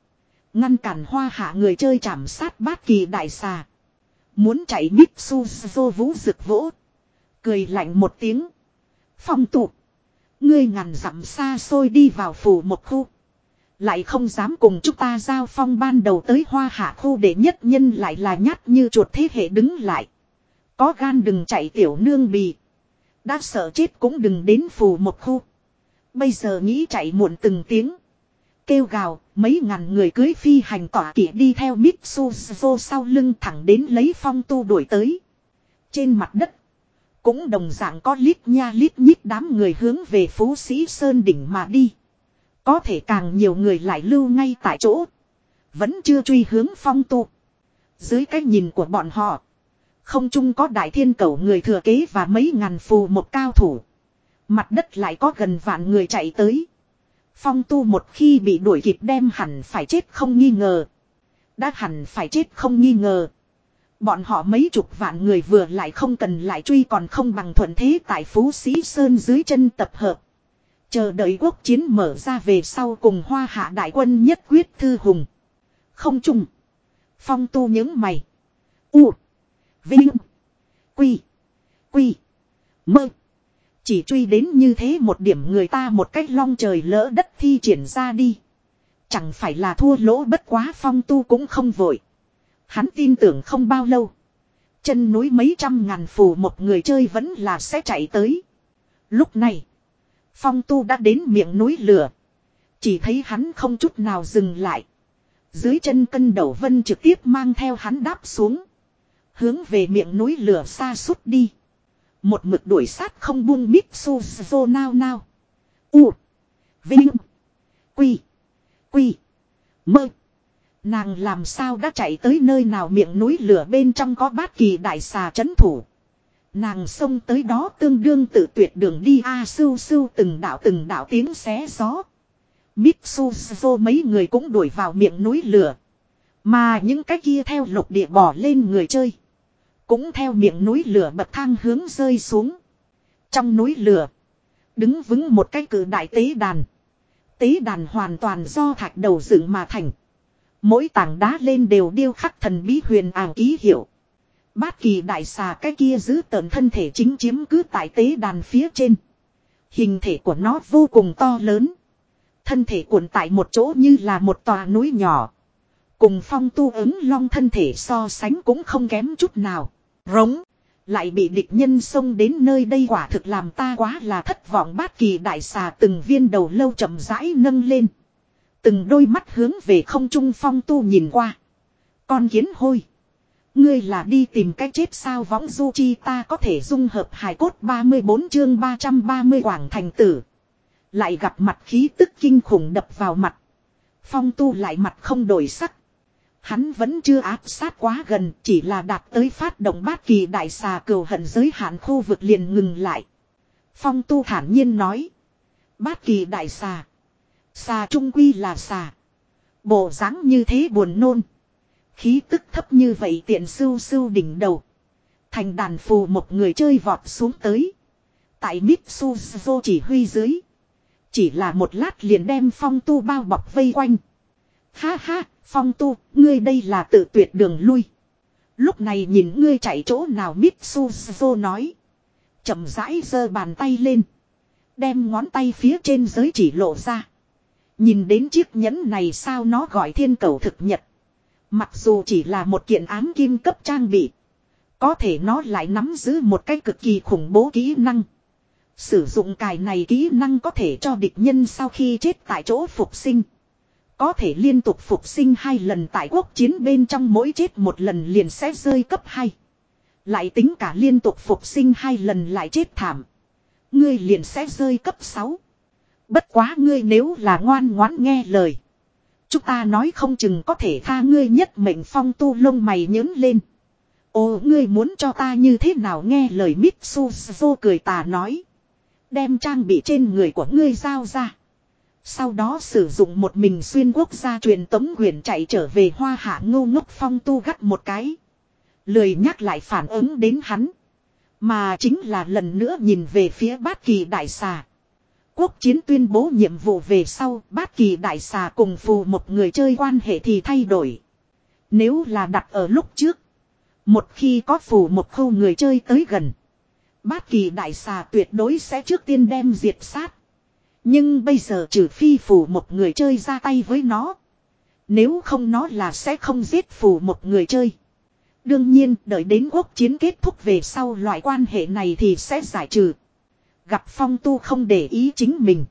Ngăn cản hoa hạ người chơi chảm sát bát kỳ đại xà. Muốn chạy Mitsuzo vũ rực vỗ. Cười lạnh một tiếng. Phong tụ. Ngươi ngàn dặm xa xôi đi vào phủ một khu. Lại không dám cùng chúng ta giao phong ban đầu tới hoa hạ khu để nhất nhân lại là nhát như chuột thế hệ đứng lại. Có gan đừng chạy tiểu nương bì. Đã sợ chết cũng đừng đến phủ một khu. Bây giờ nghĩ chạy muộn từng tiếng. Kêu gào, mấy ngàn người cưới phi hành tỏa kỵ đi theo Mitsuzo sau lưng thẳng đến lấy Phong Tu đuổi tới. Trên mặt đất, cũng đồng dạng có lít nha lít nhít đám người hướng về Phú Sĩ Sơn đỉnh mà đi. Có thể càng nhiều người lại lưu ngay tại chỗ. Vẫn chưa truy hướng Phong Tu. Dưới cái nhìn của bọn họ, không chung có đại thiên cẩu người thừa kế và mấy ngàn phù một cao thủ. Mặt đất lại có gần vạn người chạy tới. Phong Tu một khi bị đuổi kịp đem hẳn phải chết không nghi ngờ. Đã hẳn phải chết không nghi ngờ. Bọn họ mấy chục vạn người vừa lại không cần lại truy còn không bằng thuận thế tại Phú Sĩ Sơn dưới chân tập hợp. Chờ đợi quốc chiến mở ra về sau cùng hoa hạ đại quân nhất quyết thư hùng. Không chung. Phong Tu những mày. U. Vinh. Quy. Quy. Mơ. Chỉ truy đến như thế một điểm người ta một cách long trời lỡ đất thi triển ra đi. Chẳng phải là thua lỗ bất quá Phong Tu cũng không vội. Hắn tin tưởng không bao lâu. Chân núi mấy trăm ngàn phù một người chơi vẫn là sẽ chạy tới. Lúc này. Phong Tu đã đến miệng núi lửa. Chỉ thấy hắn không chút nào dừng lại. Dưới chân cân đầu vân trực tiếp mang theo hắn đáp xuống. Hướng về miệng núi lửa xa sút đi. Một mực đuổi sát không buông Mitsuzo nao nao. U. Vinh. Quy. Quy. Mơ. Nàng làm sao đã chạy tới nơi nào miệng núi lửa bên trong có bát kỳ đại xà trấn thủ. Nàng xông tới đó tương đương tự tuyệt đường đi a à, sưu sưu từng đạo từng đạo tiếng xé gió. Mitsuzo mấy người cũng đuổi vào miệng núi lửa. Mà những cái kia theo lục địa bỏ lên người chơi. Cũng theo miệng núi lửa bậc thang hướng rơi xuống. Trong núi lửa. Đứng vững một cái cự đại tế đàn. Tế đàn hoàn toàn do thạch đầu dựng mà thành. Mỗi tảng đá lên đều điêu khắc thần bí huyền ảo ký hiệu. Bát kỳ đại xà cái kia giữ tợn thân thể chính chiếm cứ tại tế đàn phía trên. Hình thể của nó vô cùng to lớn. Thân thể cuộn tại một chỗ như là một tòa núi nhỏ. Cùng Phong Tu ứng long thân thể so sánh cũng không kém chút nào. Rống. Lại bị địch nhân xông đến nơi đây quả thực làm ta quá là thất vọng. Bát kỳ đại xà từng viên đầu lâu chậm rãi nâng lên. Từng đôi mắt hướng về không trung Phong Tu nhìn qua. Con kiến hôi. Ngươi là đi tìm cách chết sao võng du chi ta có thể dung hợp hài cốt ba mươi bốn chương ba trăm ba mươi Quảng Thành Tử. Lại gặp mặt khí tức kinh khủng đập vào mặt. Phong Tu lại mặt không đổi sắc. Hắn vẫn chưa áp sát quá gần, chỉ là đạt tới phát động bát kỳ đại xà cừu hận giới hạn khu vực liền ngừng lại. Phong Tu thản nhiên nói. Bát kỳ đại xà. Xà trung quy là xà. Bộ dáng như thế buồn nôn. Khí tức thấp như vậy tiện sưu sưu đỉnh đầu. Thành đàn phù một người chơi vọt xuống tới. Tại Mitsuzo chỉ huy dưới. Chỉ là một lát liền đem Phong Tu bao bọc vây quanh. Ha ha, Phong Tu, ngươi đây là tự tuyệt đường lui. Lúc này nhìn ngươi chạy chỗ nào Mitsuzo nói. Chậm rãi giơ bàn tay lên. Đem ngón tay phía trên giới chỉ lộ ra. Nhìn đến chiếc nhẫn này sao nó gọi thiên cầu thực nhật. Mặc dù chỉ là một kiện ám kim cấp trang bị. Có thể nó lại nắm giữ một cái cực kỳ khủng bố kỹ năng. Sử dụng cài này kỹ năng có thể cho địch nhân sau khi chết tại chỗ phục sinh. Có thể liên tục phục sinh hai lần tại quốc chiến bên trong mỗi chết một lần liền sẽ rơi cấp hai. Lại tính cả liên tục phục sinh hai lần lại chết thảm. Ngươi liền sẽ rơi cấp sáu. Bất quá ngươi nếu là ngoan ngoãn nghe lời. Chúng ta nói không chừng có thể tha ngươi nhất mệnh. Phong Tu lông mày nhớn lên. Ồ ngươi muốn cho ta như thế nào nghe lời Mitsuzo cười tà nói. Đem trang bị trên người của ngươi giao ra. Sau đó sử dụng một mình xuyên quốc gia truyền tống quyền chạy trở về hoa hạ ngô ngốc. Phong Tu gắt một cái. Lười nhắc lại phản ứng đến hắn. Mà chính là lần nữa nhìn về phía bát kỳ đại xà. Quốc chiến tuyên bố nhiệm vụ về sau, bát kỳ đại xà cùng phù một người chơi quan hệ thì thay đổi. Nếu là đặt ở lúc trước, một khi có phù một khâu người chơi tới gần, bát kỳ đại xà tuyệt đối sẽ trước tiên đem diệt sát. Nhưng bây giờ trừ phi phù một người chơi ra tay với nó, nếu không nó là sẽ không giết phù một người chơi. Đương nhiên, đợi đến quốc chiến kết thúc về sau loại quan hệ này thì sẽ giải trừ. Gặp Phong Tu không để ý chính mình,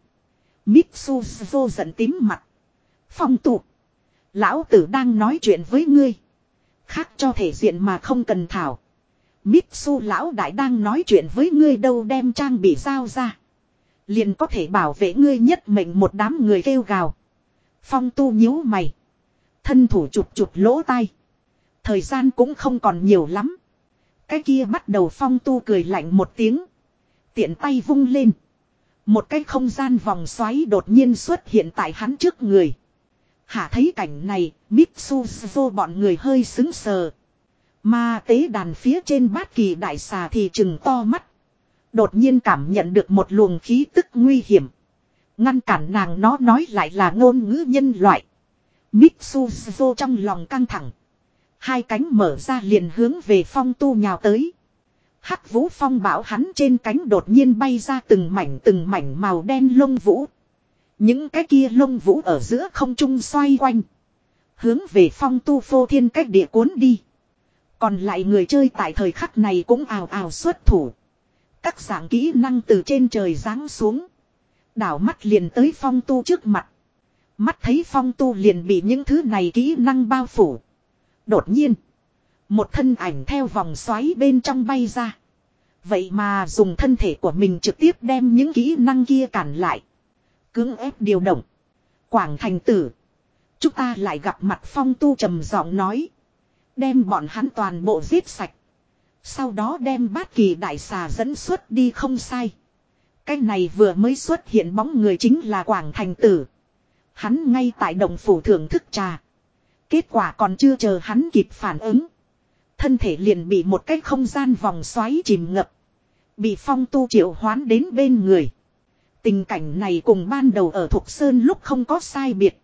Mitsuzo giận tím mặt. Phong Tu, lão tử đang nói chuyện với ngươi, khác cho thể diện mà không cần thảo. Mitsu lão đại đang nói chuyện với ngươi đâu, đem trang bị giao ra, liền có thể bảo vệ ngươi nhất mệnh. Một đám người kêu gào. Phong Tu nhíu mày, thân thủ chụp chụp lỗ tai. Thời gian cũng không còn nhiều lắm. Cái kia bắt đầu Phong Tu cười lạnh một tiếng, tiện tay vung lên, một cái không gian vòng xoáy đột nhiên xuất hiện tại hắn trước người. Hả, thấy cảnh này, Mitsuzo bọn người hơi sững sờ. Mà tế đàn phía trên bát kỳ đại xà thì trừng to mắt. Đột nhiên cảm nhận được một luồng khí tức nguy hiểm. Ngăn cản nàng nó nói lại là ngôn ngữ nhân loại. Mitsuzo trong lòng căng thẳng, hai cánh mở ra liền hướng về Phong Tu nhào tới. Hắc vũ phong bảo hắn trên cánh đột nhiên bay ra từng mảnh từng mảnh màu đen lông vũ. Những cái kia lông vũ ở giữa không trung xoay quanh, hướng về Phong Tu phô thiên cách địa cuốn đi. Còn lại người chơi tại thời khắc này cũng ào ào xuất thủ. Các dạng kỹ năng từ trên trời giáng xuống, đảo mắt liền tới Phong Tu trước mặt. Mắt thấy Phong Tu liền bị những thứ này kỹ năng bao phủ. Đột nhiên, một thân ảnh theo vòng xoáy bên trong bay ra. Vậy mà dùng thân thể của mình trực tiếp đem những kỹ năng kia cản lại. Cưỡng ép điều động. Quảng Thành Tử, chúng ta lại gặp mặt. Phong Tu trầm giọng nói. Đem bọn hắn toàn bộ giết sạch, sau đó đem bát kỳ đại xà dẫn xuất đi. Không sai, cái này vừa mới xuất hiện bóng người chính là Quảng Thành Tử. Hắn ngay tại đồng phủ thưởng thức trà. Kết quả còn chưa chờ hắn kịp phản ứng, thân thể liền bị một cái không gian vòng xoáy chìm ngập, bị Phong Tu triệu hoán đến bên người. Tình cảnh này cùng ban đầu ở Thục Sơn lúc không có sai biệt,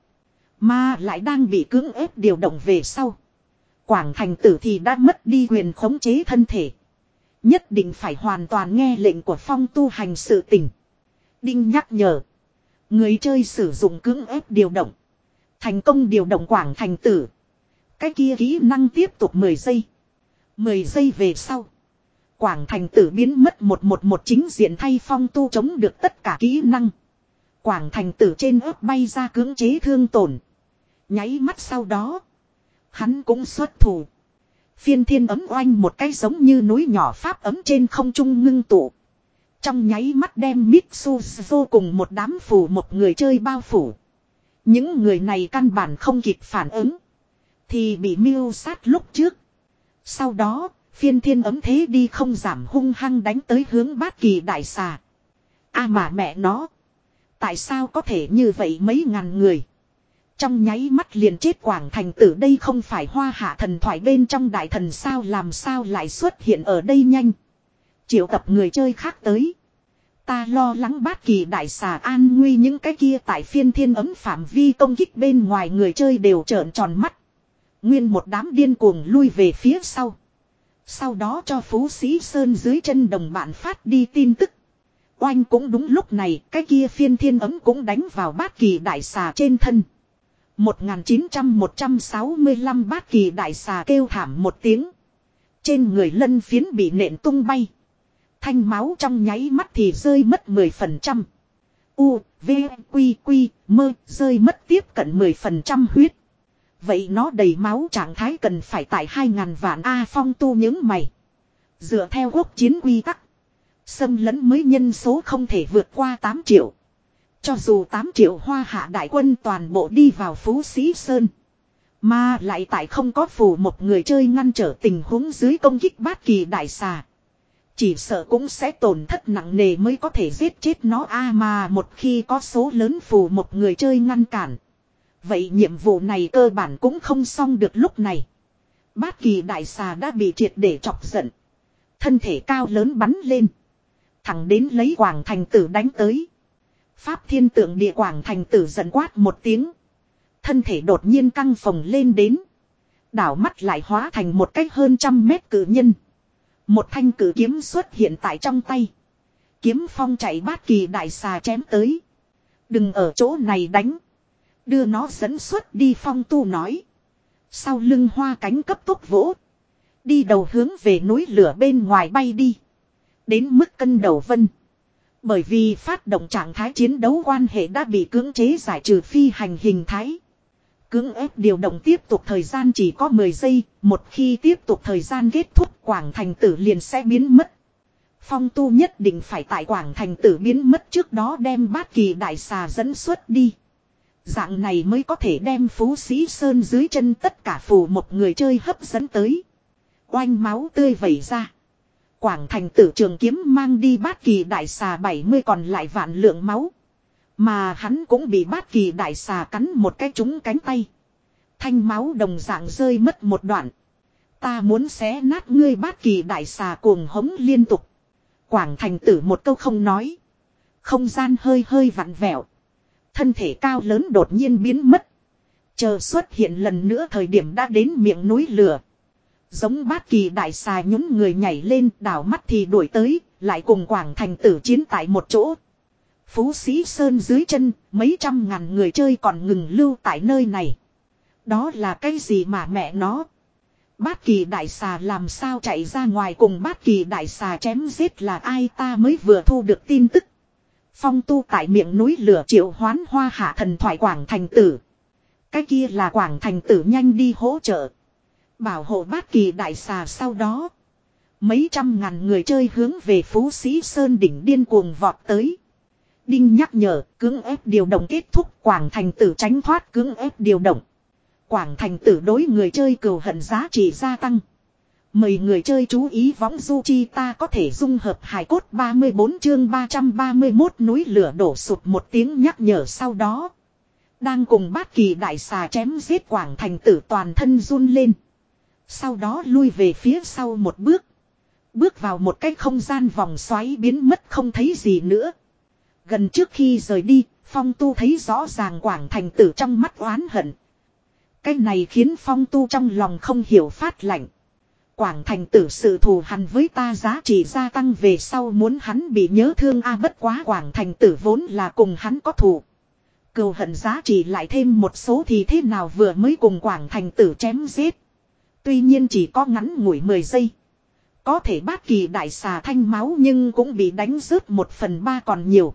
mà lại đang bị cưỡng ép điều động về sau. Quảng Thành Tử thì đã mất đi quyền khống chế thân thể, nhất định phải hoàn toàn nghe lệnh của Phong Tu hành sự tình. Đinh nhắc nhở, người chơi sử dụng cưỡng ép điều động, thành công điều động Quảng Thành Tử, cái kia kỹ năng tiếp tục mười giây. mười giây về sau, Quảng Thành Tử biến mất một một một, chính diện thay Phong Tu chống được tất cả kỹ năng. Quảng Thành Tử trên ớt bay ra cưỡng chế thương tổn. Nháy mắt sau đó, hắn cũng xuất thủ. Phiên thiên ấm oanh một cái giống như núi nhỏ pháp ấm trên không trung ngưng tụ. Trong nháy mắt đem Mitsuzo cùng một đám phủ một người chơi bao phủ. Những người này căn bản không kịp phản ứng, thì bị mưu sát lúc trước. Sau đó, phiên thiên ấm thế đi không giảm hung hăng đánh tới hướng bát kỳ đại xà. A mà mẹ nó, tại sao có thể như vậy, mấy ngàn người trong nháy mắt liền chết. Quảng Thành Tử đây không phải hoa hạ thần thoại bên trong đại thần sao, làm sao lại xuất hiện ở đây? Nhanh triệu tập người chơi khác tới, ta lo lắng bát kỳ đại xà an nguy. Những cái kia tại phiên thiên ấm phạm vi công kích bên ngoài người chơi đều trợn tròn mắt, nguyên một đám điên cuồng lui về phía sau. Sau đó cho Phú Sĩ Sơn dưới chân đồng bạn phát đi tin tức. Oanh, cũng đúng lúc này, cái kia phiên thiên ấm cũng đánh vào bát kỳ đại xà trên thân. một nghìn chín trăm một trăm sáu mươi lăm bát kỳ đại xà kêu thảm một tiếng, trên người lân phiến bị nện tung bay, thanh máu trong nháy mắt thì rơi mất mười phần trăm. U, V, Quy, Quy, Mơ, rơi mất tiếp cận mười phần trăm huyết. Vậy nó đầy máu trạng thái cần phải tại hai ngàn vạn A. Phong Tu những mày. Dựa theo quốc chiến quy tắc, xâm lấn mới nhân số không thể vượt qua tám triệu. Cho dù tám triệu hoa hạ đại quân toàn bộ đi vào Phú Sĩ Sơn, mà lại tại không có phù một người chơi ngăn trở tình huống dưới công kích bát kỳ đại xà, chỉ sợ cũng sẽ tổn thất nặng nề mới có thể giết chết nó a. Mà một khi có số lớn phù một người chơi ngăn cản, vậy nhiệm vụ này cơ bản cũng không xong được. Lúc này, bát kỳ đại xà đã bị triệt để chọc giận, thân thể cao lớn bắn lên, thẳng đến lấy Quảng Thành Tử đánh tới. Pháp thiên tượng địa Quảng Thành Tử giận quát một tiếng. Thân thể đột nhiên căng phồng lên đến. Đảo mắt lại hóa thành một cách hơn trăm mét cử nhân. Một thanh cử kiếm xuất hiện tại trong tay. Kiếm phong chạy bát kỳ đại xà chém tới. Đừng ở chỗ này đánh. Đưa nó dẫn xuất đi, Phong Tu nói. Sau lưng hoa cánh cấp tốc vỗ. Đi đầu hướng về núi lửa bên ngoài bay đi. Đến mức cân đầu vân. Bởi vì phát động trạng thái chiến đấu quan hệ đã bị cưỡng chế giải trừ phi hành hình thái. Cưỡng ép điều động tiếp tục thời gian chỉ có mười giây. Một khi tiếp tục thời gian kết thúc, Quảng Thành Tử liền sẽ biến mất. Phong Tu nhất định phải tại Quảng Thành Tử biến mất trước đó đem bát kỳ đại xà dẫn xuất đi. Dạng này mới có thể đem Phú Sĩ Sơn dưới chân tất cả phù một người chơi hấp dẫn tới. Oanh, máu tươi vẩy ra. Quảng Thành Tử trường kiếm mang đi bát kỳ đại xà bảy mươi còn lại vạn lượng máu. Mà hắn cũng bị bát kỳ đại xà cắn một cái trúng cánh tay. Thanh máu đồng dạng rơi mất một đoạn. Ta muốn xé nát ngươi, bát kỳ đại xà cuồng hống liên tục. Quảng Thành Tử một câu không nói. Không gian hơi hơi vặn vẹo. Thân thể cao lớn đột nhiên biến mất. Chờ xuất hiện lần nữa thời điểm đã đến miệng núi lửa. Giống bát kỳ đại xà nhún người nhảy lên, đảo mắt thì đuổi tới, lại cùng Quảng Thành Tử chiến tại một chỗ. Phú Sĩ Sơn dưới chân, mấy trăm ngàn người chơi còn ngừng lưu tại nơi này. Đó là cái gì mà mẹ nó? Bát kỳ đại xà làm sao chạy ra ngoài cùng bát kỳ đại xà chém giết là ai, ta mới vừa thu được tin tức. Phong Tu tại miệng núi lửa triệu hoán hoa hạ thần thoại Quảng Thành Tử. Cái kia là Quảng Thành Tử, nhanh đi hỗ trợ. Bảo hộ bát kỳ đại xà. Sau đó mấy trăm ngàn người chơi hướng về Phú Sĩ Sơn đỉnh điên cuồng vọt tới. Đinh nhắc nhở, cưỡng ép điều động kết thúc, Quảng Thành Tử tránh thoát cưỡng ép điều động. Quảng Thành Tử đối người chơi cừu hận giá trị gia tăng. Mời người chơi chú ý võng du chi ta có thể dung hợp hài cốt. Ba mươi bốn chương ba trăm ba mươi mốt núi lửa đổ sụp một tiếng nhắc nhở sau đó. Đang cùng bát kỳ đại xà chém giết Quảng Thành Tử toàn thân run lên. Sau đó lui về phía sau một bước. Bước vào một cái không gian vòng xoáy biến mất không thấy gì nữa. Gần trước khi rời đi, Phong Tu thấy rõ ràng Quảng Thành Tử trong mắt oán hận. Cái này khiến Phong Tu trong lòng không hiểu phát lạnh. Quảng Thành Tử sự thù hằn với ta giá trị gia tăng về sau muốn hắn bị nhớ thương a bất quá Quảng Thành Tử vốn là cùng hắn có thù. Cừu hận giá trị lại thêm một số thì thế nào, vừa mới cùng Quảng Thành Tử chém giết. Tuy nhiên chỉ có ngắn ngủi mười giây. Có thể bát kỳ đại xà thanh máu nhưng cũng bị đánh rớt một phần ba còn nhiều.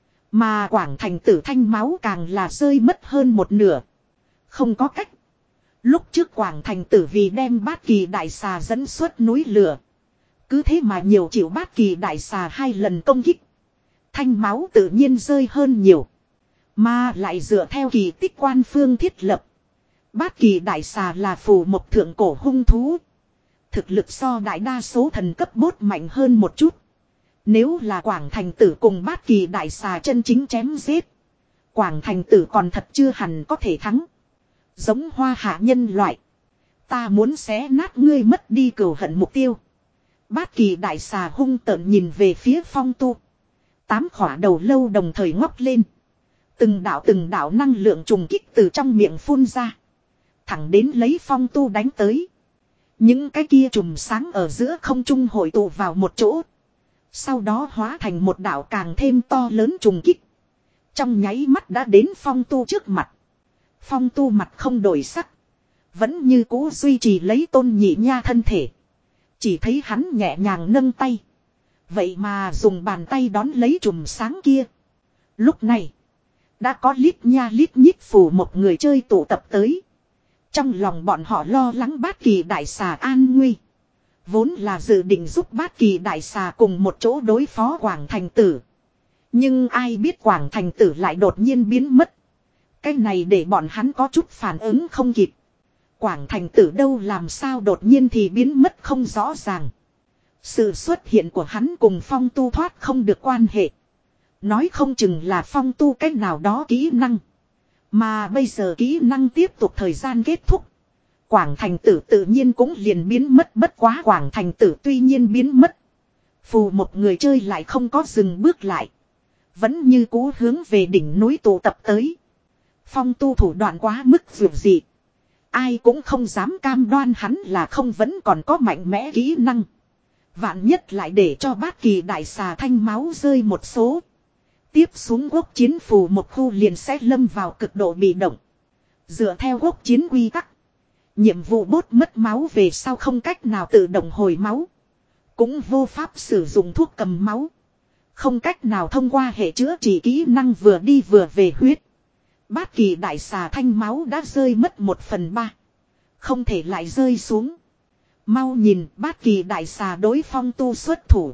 Mà Quảng Thành Tử thanh máu càng là rơi mất hơn một nửa. Không có cách. Lúc trước Quảng Thành Tử vì đem bát kỳ đại xà dẫn xuất núi lửa. Cứ thế mà nhiều chịu bát kỳ đại xà hai lần công kích. Thanh máu tự nhiên rơi hơn nhiều. Mà lại dựa theo kỳ tích quan phương thiết lập. Bát kỳ đại xà là phù một thượng cổ hung thú. Thực lực so đại đa số thần cấp bốt mạnh hơn một chút. Nếu là Quảng Thành Tử cùng bát kỳ đại xà chân chính chém giết. Quảng Thành Tử còn thật chưa hẳn có thể thắng. Giống hoa hạ nhân loại. Ta muốn xé nát ngươi mất đi cừu hận mục tiêu. Bát kỳ đại xà hung tợn nhìn về phía Phong Tu. Tám khỏa đầu lâu đồng thời ngóc lên. Từng đạo từng đạo năng lượng trùng kích từ trong miệng phun ra. Thẳng đến lấy Phong Tu đánh tới. Những cái kia chùm sáng ở giữa không trung hội tụ vào một chỗ. Sau đó hóa thành một đạo càng thêm to lớn trùng kích. Trong nháy mắt đã đến Phong Tu trước mặt. Phong Tu mặt không đổi sắc. Vẫn như cũ duy trì lấy Tôn Nhị Nha thân thể. Chỉ thấy hắn nhẹ nhàng nâng tay. Vậy mà dùng bàn tay đón lấy chùm sáng kia. Lúc này. Đã có lít nha lít nhít phủ một người chơi tụ tập tới. Trong lòng bọn họ lo lắng bát kỳ đại xà an nguy. Vốn là dự định giúp bát kỳ đại xà cùng một chỗ đối phó Quảng Thành Tử. Nhưng ai biết Quảng Thành Tử lại đột nhiên biến mất. Cái này để bọn hắn có chút phản ứng không kịp. Quảng Thành Tử đâu làm sao đột nhiên thì biến mất không rõ ràng. Sự xuất hiện của hắn cùng Phong Tu thoát không được quan hệ. Nói không chừng là Phong Tu cách nào đó kỹ năng. Mà bây giờ kỹ năng tiếp tục thời gian kết thúc. Quảng Thành Tử tự nhiên cũng liền biến mất, bất quá Quảng Thành Tử tuy nhiên biến mất. Phù một người chơi lại không có dừng bước lại. Vẫn như cú hướng về đỉnh núi tụ tập tới. Phong tu thủ đoạn quá mức vượt dị. Ai cũng không dám cam đoan hắn là không vẫn còn có mạnh mẽ kỹ năng. Vạn nhất lại để cho bát kỳ đại xà thanh máu rơi một số. Tiếp xuống quốc chiến phù một khu liền sẽ lâm vào cực độ bị động. Dựa theo quốc chiến quy tắc. Nhiệm vụ bốt mất máu về sau không cách nào tự động hồi máu. Cũng vô pháp sử dụng thuốc cầm máu. Không cách nào thông qua hệ chữa trị kỹ năng vừa đi vừa về huyết. Bát kỳ đại xà thanh máu đã rơi mất một phần ba. Không thể lại rơi xuống. Mau nhìn bát kỳ đại xà đối phong tu xuất thủ.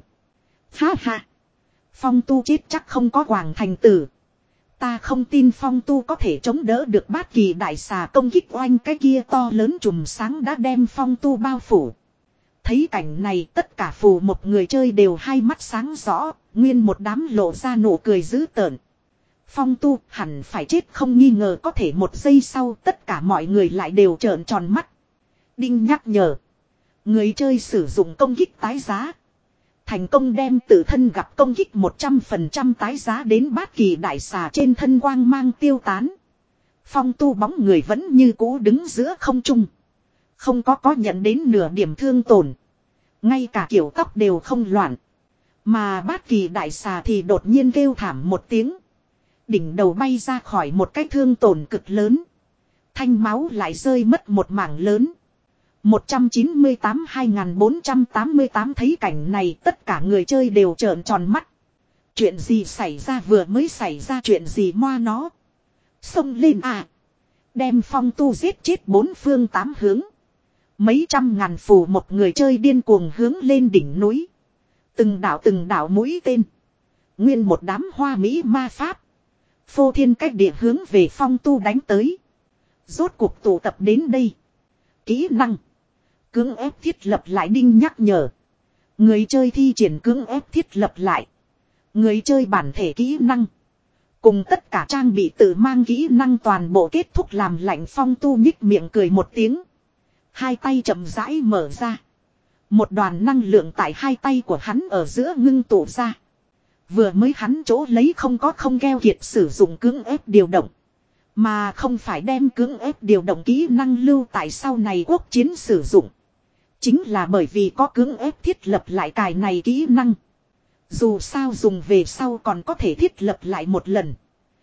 Ha ha. Phong tu chết chắc không có hoàng thành tử. Ta không tin phong tu có thể chống đỡ được bát kỳ đại xà công kích oanh, cái kia to lớn chùm sáng đã đem phong tu bao phủ. Thấy cảnh này tất cả phù một người chơi đều hai mắt sáng rõ, nguyên một đám lộ ra nụ cười dữ tợn. Phong tu hẳn phải chết không nghi ngờ, có thể một giây sau tất cả mọi người lại đều trợn tròn mắt. Đinh nhắc nhở. Người chơi sử dụng công kích tái giá. Thành công đem tự thân gặp công kích một trăm phần trăm tái giá đến bát kỳ đại xà trên thân quang mang tiêu tán. Phong tu bóng người vẫn như cũ đứng giữa không trung. Không có có nhận đến nửa điểm thương tổn. Ngay cả kiểu tóc đều không loạn. Mà bát kỳ đại xà thì đột nhiên kêu thảm một tiếng. Đỉnh đầu bay ra khỏi một cái thương tổn cực lớn. Thanh máu lại rơi mất một mảng lớn. một trăm chín mươi tám hai nghìn bốn trăm tám mươi tám thấy cảnh này tất cả người chơi đều trợn tròn mắt. Chuyện gì xảy ra, vừa mới xảy ra chuyện gì moa nó. Xông lên à. Đem phong tu giết chết bốn phương tám hướng. Mấy trăm ngàn phù một người chơi điên cuồng hướng lên đỉnh núi. Từng đảo từng đảo mũi tên. Nguyên một đám hoa mỹ ma pháp. Phô thiên cách địa hướng về phong tu đánh tới. Rốt cuộc tụ tập đến đây. Kỹ năng. Cưỡng ép thiết lập lại đinh nhắc nhở. Người chơi thi triển cưỡng ép thiết lập lại. Người chơi bản thể kỹ năng. Cùng tất cả trang bị tự mang kỹ năng toàn bộ kết thúc làm lạnh phong tu nhích miệng cười một tiếng. Hai tay chậm rãi mở ra. Một đoàn năng lượng tại hai tay của hắn ở giữa ngưng tụ ra. Vừa mới hắn chỗ lấy không có không keo kiệt sử dụng cưỡng ép điều động. Mà không phải đem cưỡng ép điều động kỹ năng lưu tại sau này quốc chiến sử dụng. Chính là bởi vì có cưỡng ép thiết lập lại cài này kỹ năng. Dù sao dùng về sau còn có thể thiết lập lại một lần.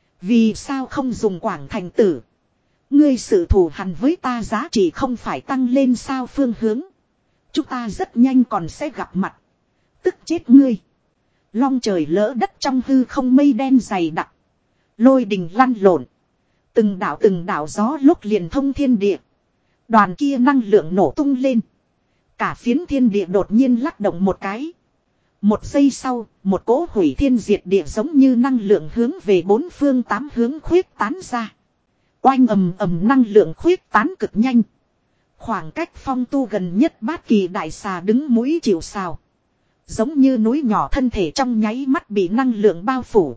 Vì sao không dùng quảng thành tử? Ngươi sự thù hằn với ta giá trị không phải tăng lên sao phương hướng. Chúng ta rất nhanh còn sẽ gặp mặt. Tức chết ngươi. Long trời lỡ đất trong hư không mây đen dày đặc. Lôi đình lăn lộn. Từng đảo từng đảo gió lúc liền thông thiên địa. Đoàn kia năng lượng nổ tung lên. Cả phiến thiên địa đột nhiên lắc động một cái. Một giây sau, một cỗ hủy thiên diệt địa giống như năng lượng hướng về bốn phương tám hướng khuyết tán ra. Oanh ầm ầm năng lượng khuyết tán cực nhanh. Khoảng cách phong tu gần nhất bát kỳ đại xà đứng mũi chịu sào. Giống như núi nhỏ thân thể trong nháy mắt bị năng lượng bao phủ.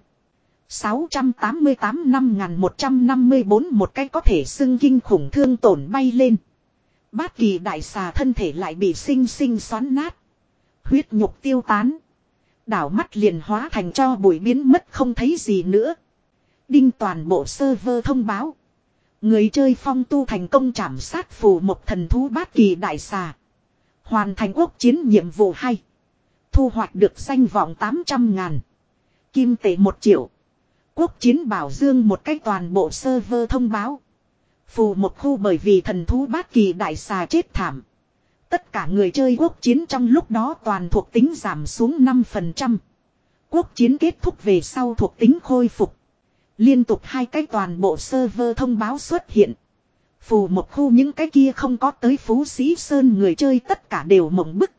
sáu trăm tám mươi tám năm nghìn một trăm năm mươi bốn một cái có thể xưng kinh khủng thương tổn bay lên. Bát kỳ đại xà thân thể lại bị xinh xinh xoắn nát. Huyết nhục tiêu tán. Đảo mắt liền hóa thành cho bụi biến mất không thấy gì nữa. Đinh toàn bộ server thông báo. Người chơi phong tu thành công trảm sát phù một thần thú bát kỳ đại xà. Hoàn thành quốc chiến nhiệm vụ hay. Thu hoạch được danh vọng tám trăm ngàn. Kim tệ một triệu. Quốc chiến bảo dương một cách toàn bộ server thông báo. Phù một khu bởi vì thần thú bát kỳ đại xà chết thảm. Tất cả người chơi quốc chiến trong lúc đó toàn thuộc tính giảm xuống năm phần trăm. Quốc chiến kết thúc về sau thuộc tính khôi phục. Liên tục hai cái toàn bộ server thông báo xuất hiện. Phù một khu những cái kia không có tới Phú Sĩ Sơn người chơi tất cả đều mộng bức.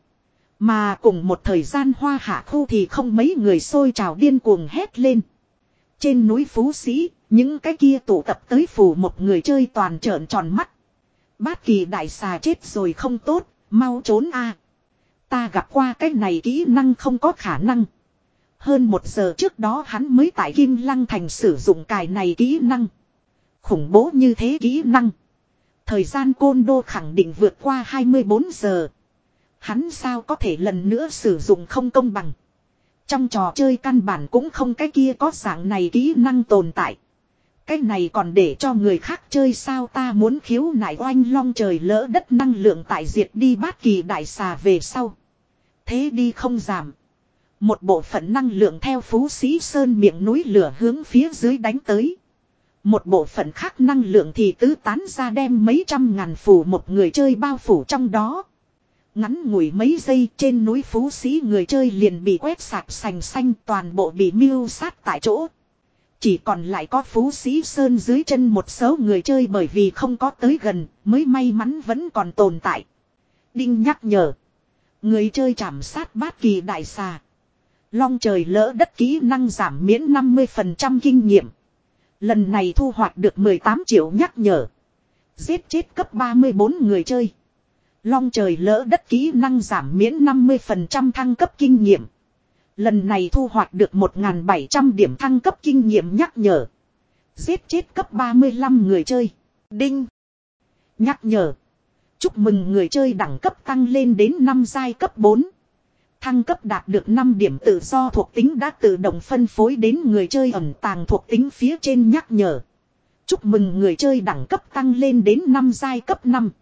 Mà cùng một thời gian hoa hạ khu thì không mấy người xôi trào điên cuồng hét lên. Trên núi Phú Sĩ, những cái kia tụ tập tới phù một người chơi toàn trợn tròn mắt. Bát kỳ đại xà chết rồi không tốt, mau trốn a. Ta gặp qua cái này kỹ năng không có khả năng. Hơn một giờ trước đó hắn mới tại Kim Lăng Thành sử dụng cài này kỹ năng. Khủng bố như thế kỹ năng. Thời gian côn đô khẳng định vượt qua hai mươi bốn giờ. Hắn sao có thể lần nữa sử dụng không công bằng. Trong trò chơi căn bản cũng không cái kia có dạng này kỹ năng tồn tại. Cái này còn để cho người khác chơi sao, ta muốn khiếu nại oanh long trời lỡ đất năng lượng tại diệt đi bát kỳ đại xà về sau. Thế đi không giảm. Một bộ phận năng lượng theo Phú Sĩ Sơn miệng núi lửa hướng phía dưới đánh tới. Một bộ phận khác năng lượng thì tứ tán ra đem mấy trăm ngàn phù một người chơi bao phủ trong đó. Ngắn ngủi mấy giây trên núi Phú Sĩ người chơi liền bị quét sạch sành xanh, toàn bộ bị mưu sát tại chỗ. Chỉ còn lại có Phú Sĩ Sơn dưới chân một số người chơi bởi vì không có tới gần mới may mắn vẫn còn tồn tại. Đinh nhắc nhở. Người chơi chảm sát bát kỳ đại xà. Long trời lỡ đất kỹ năng giảm miễn năm mươi phần trăm kinh nghiệm. Lần này thu hoạch được mười tám triệu nhắc nhở. Giết chết cấp ba mươi bốn người chơi. Long trời lỡ đất kỹ năng giảm miễn năm mươi phần trăm thăng cấp kinh nghiệm. Lần này thu hoạch được một nghìn bảy trăm điểm thăng cấp kinh nghiệm nhắc nhở. Giết chết cấp ba mươi lăm người chơi. Đinh. Nhắc nhở. Chúc mừng người chơi đẳng cấp tăng lên đến năm giai cấp bốn. Thăng cấp đạt được năm điểm tự do thuộc tính đã tự động phân phối đến người chơi ẩn tàng thuộc tính phía trên nhắc nhở. Chúc mừng người chơi đẳng cấp tăng lên đến năm giai cấp năm.